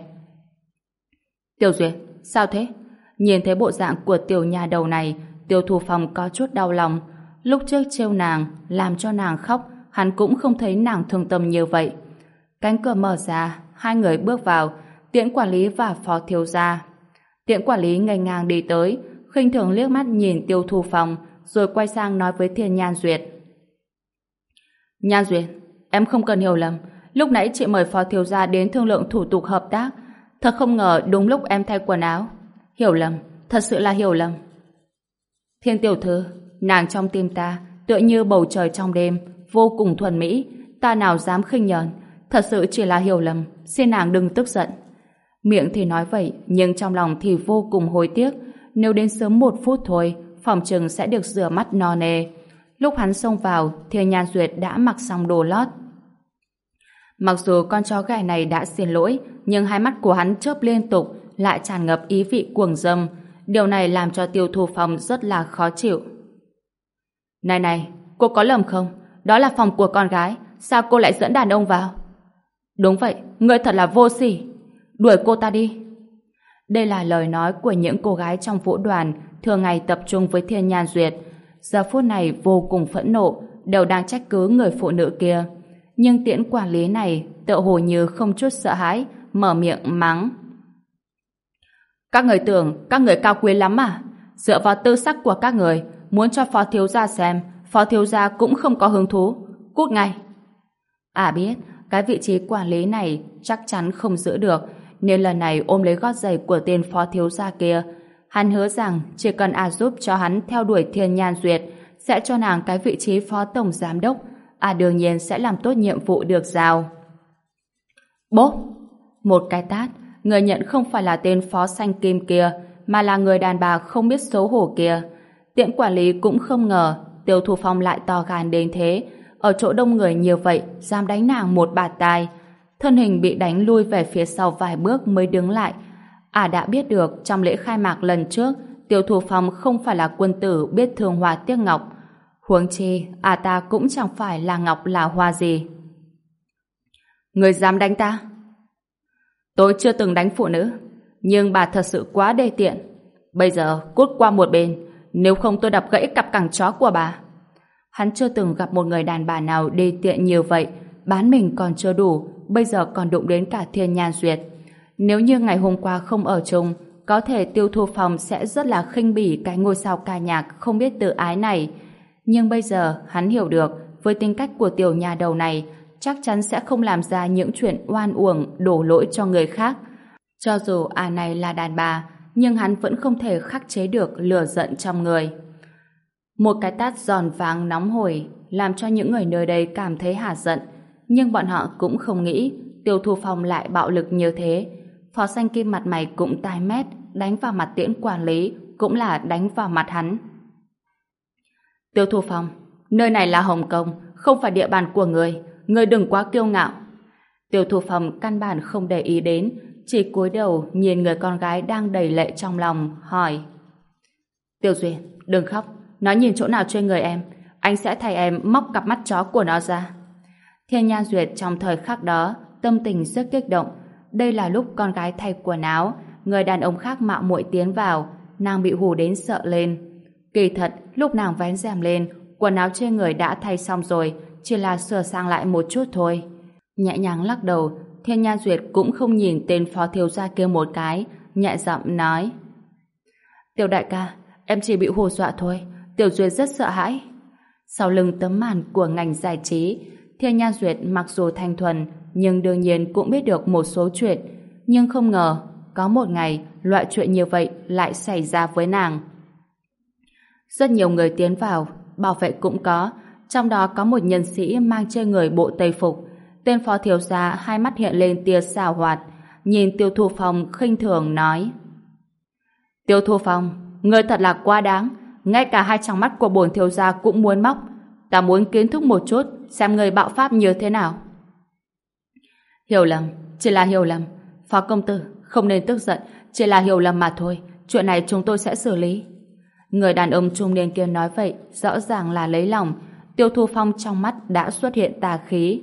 [SPEAKER 1] Tiêu Duyệt, sao thế? Nhìn thấy bộ dạng của tiểu nhà đầu này, Tiêu Thu Phong có chút đau lòng. Lúc trước trêu nàng, làm cho nàng khóc, hắn cũng không thấy nàng thương tâm như vậy. Cánh cửa mở ra, hai người bước vào, Tiễn quản lý và phó thiếu gia. Tiễn quản lý nghênh ngang đi tới, khinh thường liếc mắt nhìn Tiêu Thu Phong, rồi quay sang nói với Thiên Nhan Duyệt. Nhan Duyệt, em không cần hiểu lầm, lúc nãy chị mời phó thiếu gia đến thương lượng thủ tục hợp tác, thật không ngờ đúng lúc em thay quần áo. Hiểu lầm, thật sự là hiểu lầm. Thiên tiểu thư, nàng trong tim ta tựa như bầu trời trong đêm, vô cùng thuần mỹ, ta nào dám khinh nhờn, thật sự chỉ là hiểu lầm, xin nàng đừng tức giận. Miệng thì nói vậy, nhưng trong lòng thì vô cùng hối tiếc, nếu đến sớm 1 phút thôi, phòng chừng sẽ được rửa mắt no nê. Lúc hắn xông vào, Thiên Nhan Duyệt đã mặc xong đồ lót. Mặc dù con chó ghẻ này đã xin lỗi, nhưng hai mắt của hắn chớp liên tục, lại tràn ngập ý vị cuồng dâm. Điều này làm cho Tiêu Thu Phong rất là khó chịu. Này này, cô có lầm không? Đó là phòng của con gái, sao cô lại dẫn đàn ông vào? Đúng vậy, ngươi thật là vô sỉ. Đuổi cô ta đi. Đây là lời nói của những cô gái trong vũ đoàn thường ngày tập trung với Thiên Nhan Duyệt. Giờ phút này vô cùng phẫn nộ, đều đang trách cứ người phụ nữ kia. nhưng Tiễn quản lý này tựa hồ như không chút sợ hãi, mở miệng mắng. Các người tưởng các người cao quý lắm à? Dựa vào tư sắc của các người, muốn cho phó thiếu gia xem, phó thiếu gia cũng không có hứng thú. Cút ngay! Biết, cái vị trí quản lý này chắc chắn không giữ được, nên lần này ôm lấy gót giày của tên phó thiếu gia kia. Hắn hứa rằng chỉ cần giúp cho hắn theo đuổi Thiên Nhan Duyệt, sẽ cho nàng cái vị trí phó tổng giám đốc. Đương nhiên sẽ làm tốt nhiệm vụ được giao. Bốp! Một cái tát, người nhận không phải là tên phó xanh kim kia, mà là người đàn bà không biết xấu hổ kia. Tiễn quản lý cũng không ngờ Tiêu Thu Phong lại to gan đến thế, ở chỗ đông người như vậy dám đánh nàng một bạt tai. Thân hình bị đánh lui về phía sau vài bước mới đứng lại. Đã biết được trong lễ khai mạc lần trước Tiêu Thu Phong không phải là quân tử biết thương hoa tiếc ngọc, huống chi ta cũng chẳng phải là ngọc là hoa gì. Người dám đánh ta? Tôi chưa từng đánh phụ nữ, nhưng bà thật sự quá đê tiện. Bây giờ cút qua một bên, nếu không tôi đập gãy cặp cẳng chó của bà. Hắn chưa từng gặp một người đàn bà nào đê tiện như vậy, bán mình còn chưa đủ, bây giờ còn đụng đến cả Thiên Nhan Duyệt. Nếu như ngày hôm qua không ở chung, có thể Tiêu Thu Phong sẽ rất là khinh bỉ cái ngôi sao ca nhạc không biết tự ái này. Nhưng bây giờ hắn hiểu được, với tính cách của tiểu nhà đầu này, chắc chắn sẽ không làm ra những chuyện oan uổng đổ lỗi cho người khác. Cho dù này là đàn bà, nhưng hắn vẫn không thể khắc chế được lửa giận trong người. Một cái tát giòn váng nóng hổi làm cho những người nơi đây cảm thấy hả giận, nhưng bọn họ cũng không nghĩ Tiêu Thu Phong lại bạo lực như thế. Phó xanh kim mặt mày cũng tái mét, đánh vào mặt Tiễn quản lý cũng là đánh vào mặt hắn. Tiêu Thu Phong, nơi này là Hồng Kông, không phải địa bàn của người đừng quá kiêu ngạo. Tiêu Thu Phong căn bản không để ý đến, chỉ cúi đầu nhìn người con gái đang đầy lệ trong lòng, hỏi. Tiêu Duyên, đừng khóc, nó nhìn chỗ nào trên người em, anh sẽ thay em móc cặp mắt chó của nó ra. Thiên Nhan Duyệt trong thời khắc đó tâm tình rất kích động. Đây là lúc con gái thay quần áo, người đàn ông khác mạo muội tiến vào, nàng bị hù đến sợ lên. Kỳ thật, lúc nàng vén rèm lên, quần áo trên người đã thay xong rồi, chỉ là sửa sang lại một chút thôi. Nhẹ nhàng lắc đầu, Thiên Nhan Duyệt cũng không nhìn tên phó thiếu gia kia một cái, nhẹ giọng nói. Tiểu đại ca, em chỉ bị hù dọa thôi, Tiểu Duyệt rất sợ hãi. Sau lưng tấm màn của ngành giải trí, Thiên Nhan Duyệt mặc dù thanh thuần, nhưng đương nhiên cũng biết được một số chuyện, nhưng không ngờ có một ngày loại chuyện như vậy lại xảy ra với nàng. Rất nhiều người tiến vào, bảo vệ cũng có, trong đó có một nhân sĩ mang trên người bộ tây phục. Tên phó thiếu gia hai mắt hiện lên tia xảo hoạt, nhìn Tiêu Thu Phong khinh thường nói. Tiêu Thu Phong, ngươi thật là quá đáng, ngay cả hai tròng mắt của bổn thiếu gia cũng muốn móc. Ta muốn kiến thức một chút xem ngươi bạo pháp như thế nào. Hiểu lầm, chỉ là hiểu lầm. Phó công tử, không nên tức giận, chỉ là hiểu lầm mà thôi, chuyện này chúng tôi sẽ xử lý. Người đàn ông trung niên kia nói vậy rõ ràng là lấy lòng. Tiêu Thu Phong trong mắt đã xuất hiện tà khí.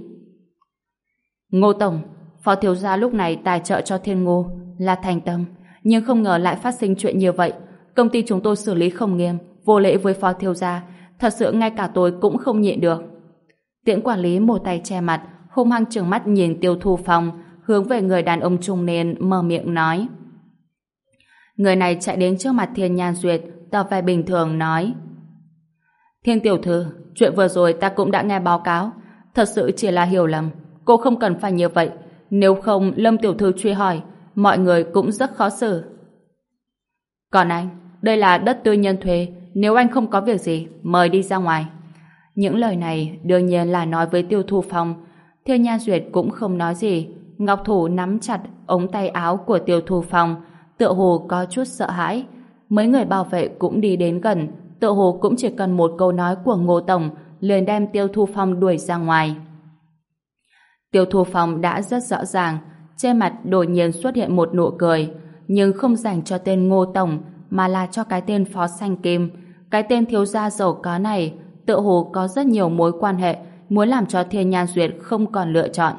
[SPEAKER 1] Ngô tổng, phó thiếu gia lúc này tài trợ cho Thiên Ngô là thành tâm, nhưng không ngờ lại phát sinh chuyện như vậy. Công ty chúng tôi xử lý không nghiêm, vô lễ với phó thiếu gia, thật sự ngay cả tôi cũng không nhịn được. Tiễn quản lý một tay che mặt, hung hăng trừng mắt nhìn Tiêu Thu Phong, hướng về người đàn ông trung niên mở miệng nói. Người này chạy đến trước mặt Thiên Nhan Duyệt, tỏ vẻ bình thường nói. Thiên tiểu thư, chuyện vừa rồi ta cũng đã nghe báo cáo, thật sự chỉ là hiểu lầm, cô không cần phải như vậy, nếu không Lâm tiểu thư truy hỏi, mọi người cũng rất khó xử. Còn anh, đây là đất tư nhân thuê, nếu anh không có việc gì, mời đi ra ngoài. Những lời này đương nhiên là nói với Tiêu Thu Phong. Thiên Nhan Duyệt cũng không nói gì, ngọc thủ nắm chặt ống tay áo của Tiêu Thu Phong, tựa hồ có chút sợ hãi. Mấy người bảo vệ cũng đi đến gần, tựa hồ cũng chỉ cần một câu nói của Ngô tổng liền đem Tiêu Thu Phong đuổi ra ngoài. Tiêu Thu Phong đã rất rõ ràng, trên mặt đột nhiên xuất hiện một nụ cười, nhưng không dành cho tên Ngô tổng, mà là cho cái tên phó xanh kim. Cái tên thiếu gia giàu có này tựa hồ có rất nhiều mối quan hệ, muốn làm cho Thiên Nhan Duyệt không còn lựa chọn.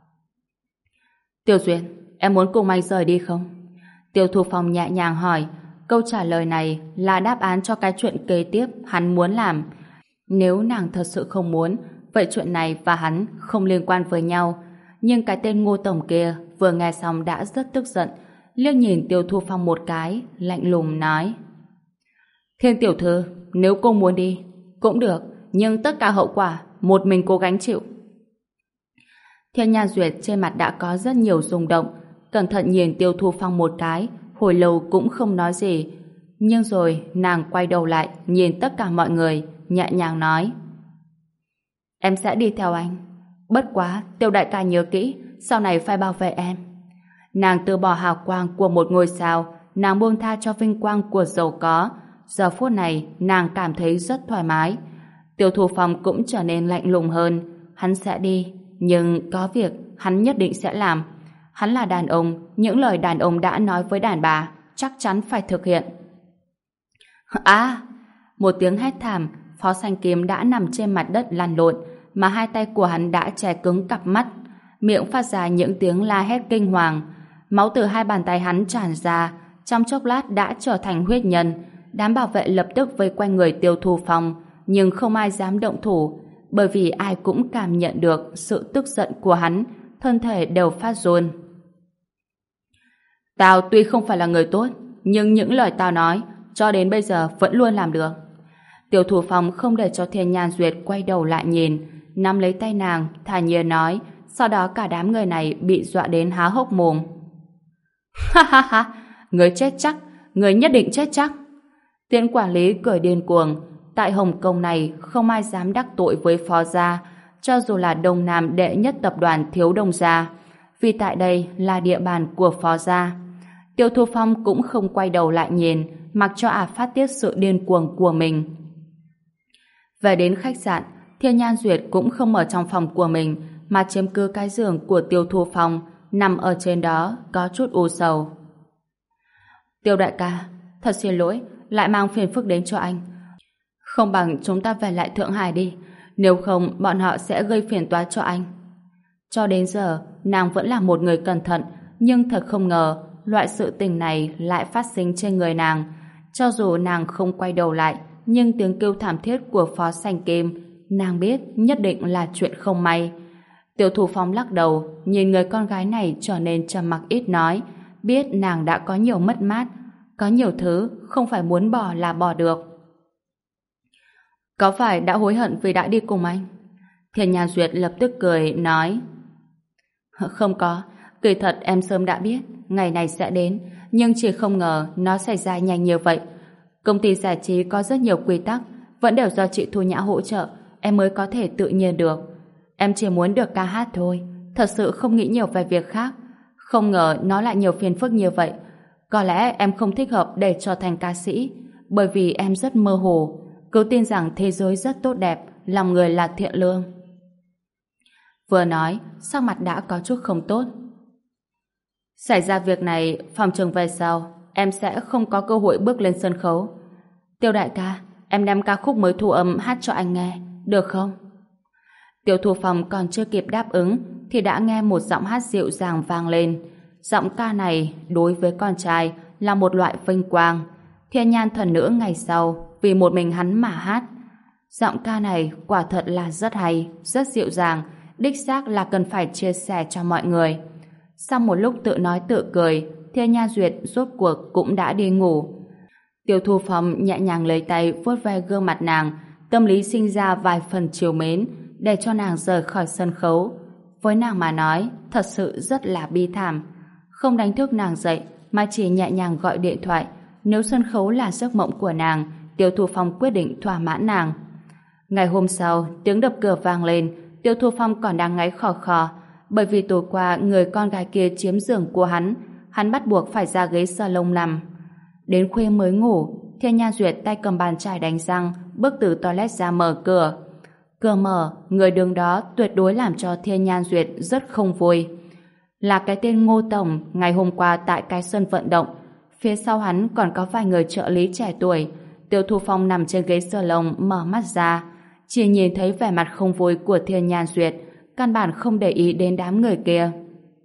[SPEAKER 1] Tiêu Duyệt, em muốn cùng anh rời đi không? Tiêu Thu Phong nhẹ nhàng hỏi. Câu trả lời này là đáp án cho cái chuyện kế tiếp hắn muốn làm. Nếu nàng thật sự không muốn, vậy chuyện này và hắn không liên quan với nhau. Nhưng cái tên Ngô tổng kia vừa nghe xong đã rất tức giận, liếc nhìn Tiêu Thu Phong một cái, lạnh lùng nói: Thiên tiểu thư, nếu cô muốn đi cũng được, nhưng tất cả hậu quả một mình cô gánh chịu. Thiên Nhan Duyệt trên mặt đã có rất nhiều rung động, cẩn thận nhìn Tiêu Thu Phong một cái, hồi lâu cũng không nói gì. Nhưng rồi nàng quay đầu lại nhìn tất cả mọi người, nhẹ nhàng nói: Em sẽ đi theo anh. Bất quá, Tiêu đại ca nhớ kỹ, sau này phải bảo vệ em. Nàng từ bỏ hào quang của một ngôi sao, nàng buông tha cho vinh quang của giàu có. Giờ phút này, nàng cảm thấy rất thoải mái. Tiêu Thu Phong cũng trở nên lạnh lùng hơn. Hắn sẽ đi, nhưng có việc hắn nhất định sẽ làm. Hắn là đàn ông, những lời đàn ông đã nói với đàn bà chắc chắn phải thực hiện. À! Một tiếng hét thảm, Phó Sanh Kiếm đã nằm trên mặt đất lăn lộn, mà hai tay của hắn đã che cứng cặp mắt, miệng phát ra những tiếng la hét kinh hoàng. Máu từ hai bàn tay hắn tràn ra, trong chốc lát đã trở thành huyết nhân. Đám bảo vệ lập tức vây quanh người Tiêu Thu Phong, nhưng không ai dám động thủ, bởi vì ai cũng cảm nhận được sự tức giận của hắn, thân thể đều phát run. Tao tuy không phải là người tốt, nhưng những lời tao nói cho đến bây giờ vẫn luôn làm được. Tiêu Thu Phong không để cho Thiên Nhan Duyệt quay đầu lại nhìn, nắm lấy tay nàng, thản nhiên nói, sau đó cả đám người này bị dọa đến há hốc mồm. Ha ha ha, người chết chắc, người nhất định chết chắc. Tiễn quản lý cười điên cuồng, tại Hồng Kông này không ai dám đắc tội với Phó gia, cho dù là Đông Nam đệ nhất tập đoàn Thiếu Đông gia, vì tại đây là địa bàn của Phó gia. Tiêu Thu Phong cũng không quay đầu lại nhìn, mặc cho ả phát tiết sự điên cuồng của mình. Về đến khách sạn, Thiên Nhan Duyệt cũng không ở trong phòng của mình, mà chiếm cứ cái giường của Tiêu Thu Phong, nằm ở trên đó có chút u sầu. Tiêu đại ca, thật xin lỗi, lại mang phiền phức đến cho anh. Không bằng chúng ta về lại Thượng Hải đi, nếu không bọn họ sẽ gây phiền toái cho anh. Cho đến giờ, nàng vẫn là một người cẩn thận, nhưng thật không ngờ loại sự tình này lại phát sinh trên người nàng. Cho dù nàng không quay đầu lại, nhưng tiếng kêu thảm thiết của Phó Sanh Kim, nàng biết nhất định là chuyện không may. Tiêu Thu Phong lắc đầu, nhìn người con gái này trở nên trầm mặc ít nói, biết nàng đã có nhiều mất mát, có nhiều thứ không phải muốn bỏ là bỏ được. Có phải đã hối hận vì đã đi cùng anh? Thiên Nhan Duyệt lập tức cười, nói: Không có, kỳ thật em sớm đã biết ngày này sẽ đến, nhưng chỉ không ngờ nó xảy ra nhanh như vậy. Công ty giải trí có rất nhiều quy tắc, vẫn đều do chị Thu Nhã hỗ trợ, em mới có thể tự nhiên được. Em chỉ muốn được ca hát thôi, thật sự không nghĩ nhiều về việc khác. Không ngờ nó lại nhiều phiền phức như vậy. Có lẽ em không thích hợp để trở thành ca sĩ, bởi vì em rất mơ hồ, cứ tin rằng thế giới rất tốt đẹp, lòng người là thiện lương. Vừa nói, sắc mặt đã có chút không tốt. Xảy ra việc này, phòng trường về sau, em sẽ không có cơ hội bước lên sân khấu. Tiêu đại ca, em đem ca khúc mới thu âm hát cho anh nghe, được không? Tiêu Thu Phong còn chưa kịp đáp ứng, thì đã nghe một giọng hát dịu dàng vang lên. Giọng ca này, đối với con trai, là một loại vinh quang. Thiên Nhan thần nữ ngày sau, vì một mình hắn mà hát. Giọng ca này quả thật là rất hay, rất dịu dàng, đích xác là cần phải chia sẻ cho mọi người. Sau một lúc tự nói tự cười, Thiên Nhan Duyệt rốt cuộc cũng đã đi ngủ. Tiêu Thu Phong nhẹ nhàng lấy tay vuốt ve gương mặt nàng, tâm lý sinh ra vài phần trìu mến, để cho nàng rời khỏi sân khấu. Với nàng mà nói, thật sự rất là bi thảm. Không đánh thức nàng dậy, mà chỉ nhẹ nhàng gọi điện thoại. Nếu sân khấu là giấc mộng của nàng, Tiêu Thu Phong quyết định thỏa mãn nàng. Ngày hôm sau, tiếng đập cửa vang lên, Tiêu Thu Phong còn đang ngáy khò khò, bởi vì tối qua người con gái kia chiếm giường của hắn bắt buộc phải ra ghế salon nằm. Đến khuya mới ngủ, Thiên Nhan Duyệt tay cầm bàn chải đánh răng, bước từ toilet ra mở cửa. Cửa mở, người đứng đó tuyệt đối làm cho Thiên Nhan Duyệt rất không vui. Là cái tên Ngô Tổng ngày hôm qua tại cái sân vận động. Phía sau hắn còn có vài người trợ lý trẻ tuổi. Tiêu Thu Phong nằm trên ghế salon mở mắt ra, chỉ nhìn thấy vẻ mặt không vui của Thiên Nhan Duyệt, căn bản không để ý đến đám người kia.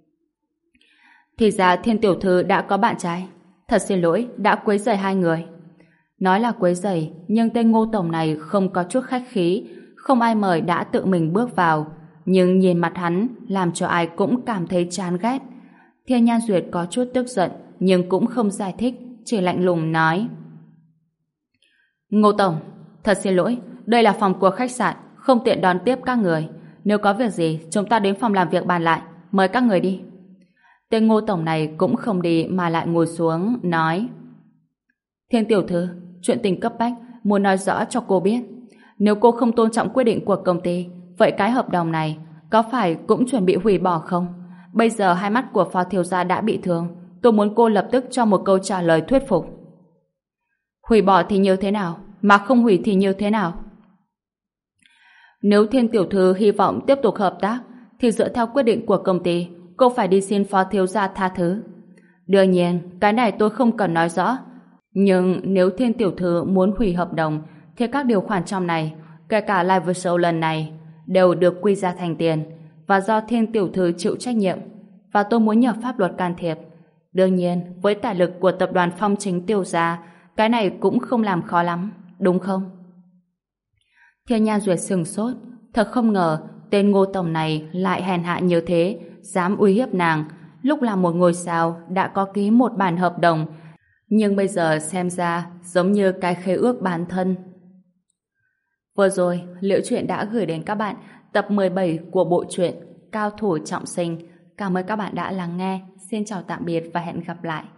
[SPEAKER 1] Thì ra Thiên tiểu thư đã có bạn trai. Thật xin lỗi, đã quấy rầy hai người. Nói là quấy rầy, nhưng tên Ngô Tổng này không có chút khách khí, không ai mời đã tự mình bước vào, nhưng nhìn mặt hắn làm cho ai cũng cảm thấy chán ghét. Thiên Nhan Duyệt có chút tức giận nhưng cũng không giải thích, chỉ lạnh lùng nói: Ngô Tổng, thật xin lỗi, đây là phòng của khách sạn, không tiện đón tiếp các người. Nếu có việc gì, chúng ta đến phòng làm việc bàn lại, mời các người đi. Tên Ngô Tổng này cũng không đi mà lại ngồi xuống, nói: Thiên tiểu thư, chuyện tình cấp bách, muốn nói rõ cho cô biết. Nếu cô không tôn trọng quyết định của công ty, vậy cái hợp đồng này có phải cũng chuẩn bị hủy bỏ không? Bây giờ hai mắt của phó thiếu gia đã bị thương, tôi muốn cô lập tức cho một câu trả lời thuyết phục. Hủy bỏ thì như thế nào, mà không hủy thì như thế nào? Nếu Thiên tiểu thư hy vọng tiếp tục hợp tác, thì dựa theo quyết định của công ty, cô phải đi xin phó thiếu gia tha thứ. Đương nhiên, cái này tôi không cần nói rõ. Nhưng nếu Thiên tiểu thư muốn hủy hợp đồng, thì các điều khoản trong này, kể cả live show lần này, đều được quy ra thành tiền, và do Thiên tiểu thư chịu trách nhiệm, và tôi muốn nhờ pháp luật can thiệp. Đương nhiên, với tài lực của tập đoàn Phong Chính Tiêu gia, cái này cũng không làm khó lắm, đúng không? Thiên Nhan Duyệt sừng sốt, thật không ngờ tên Ngô Tổng này lại hèn hạ như thế, dám uy hiếp nàng. Lúc là một ngôi sao đã có ký một bản hợp đồng, nhưng bây giờ xem ra giống như cái khế ước bán thân. Vừa rồi, Liễu Chuyện đã gửi đến các bạn tập 17 của bộ truyện Cao thủ trọng sinh. Cảm ơn các bạn đã lắng nghe. Xin chào tạm biệt và hẹn gặp lại.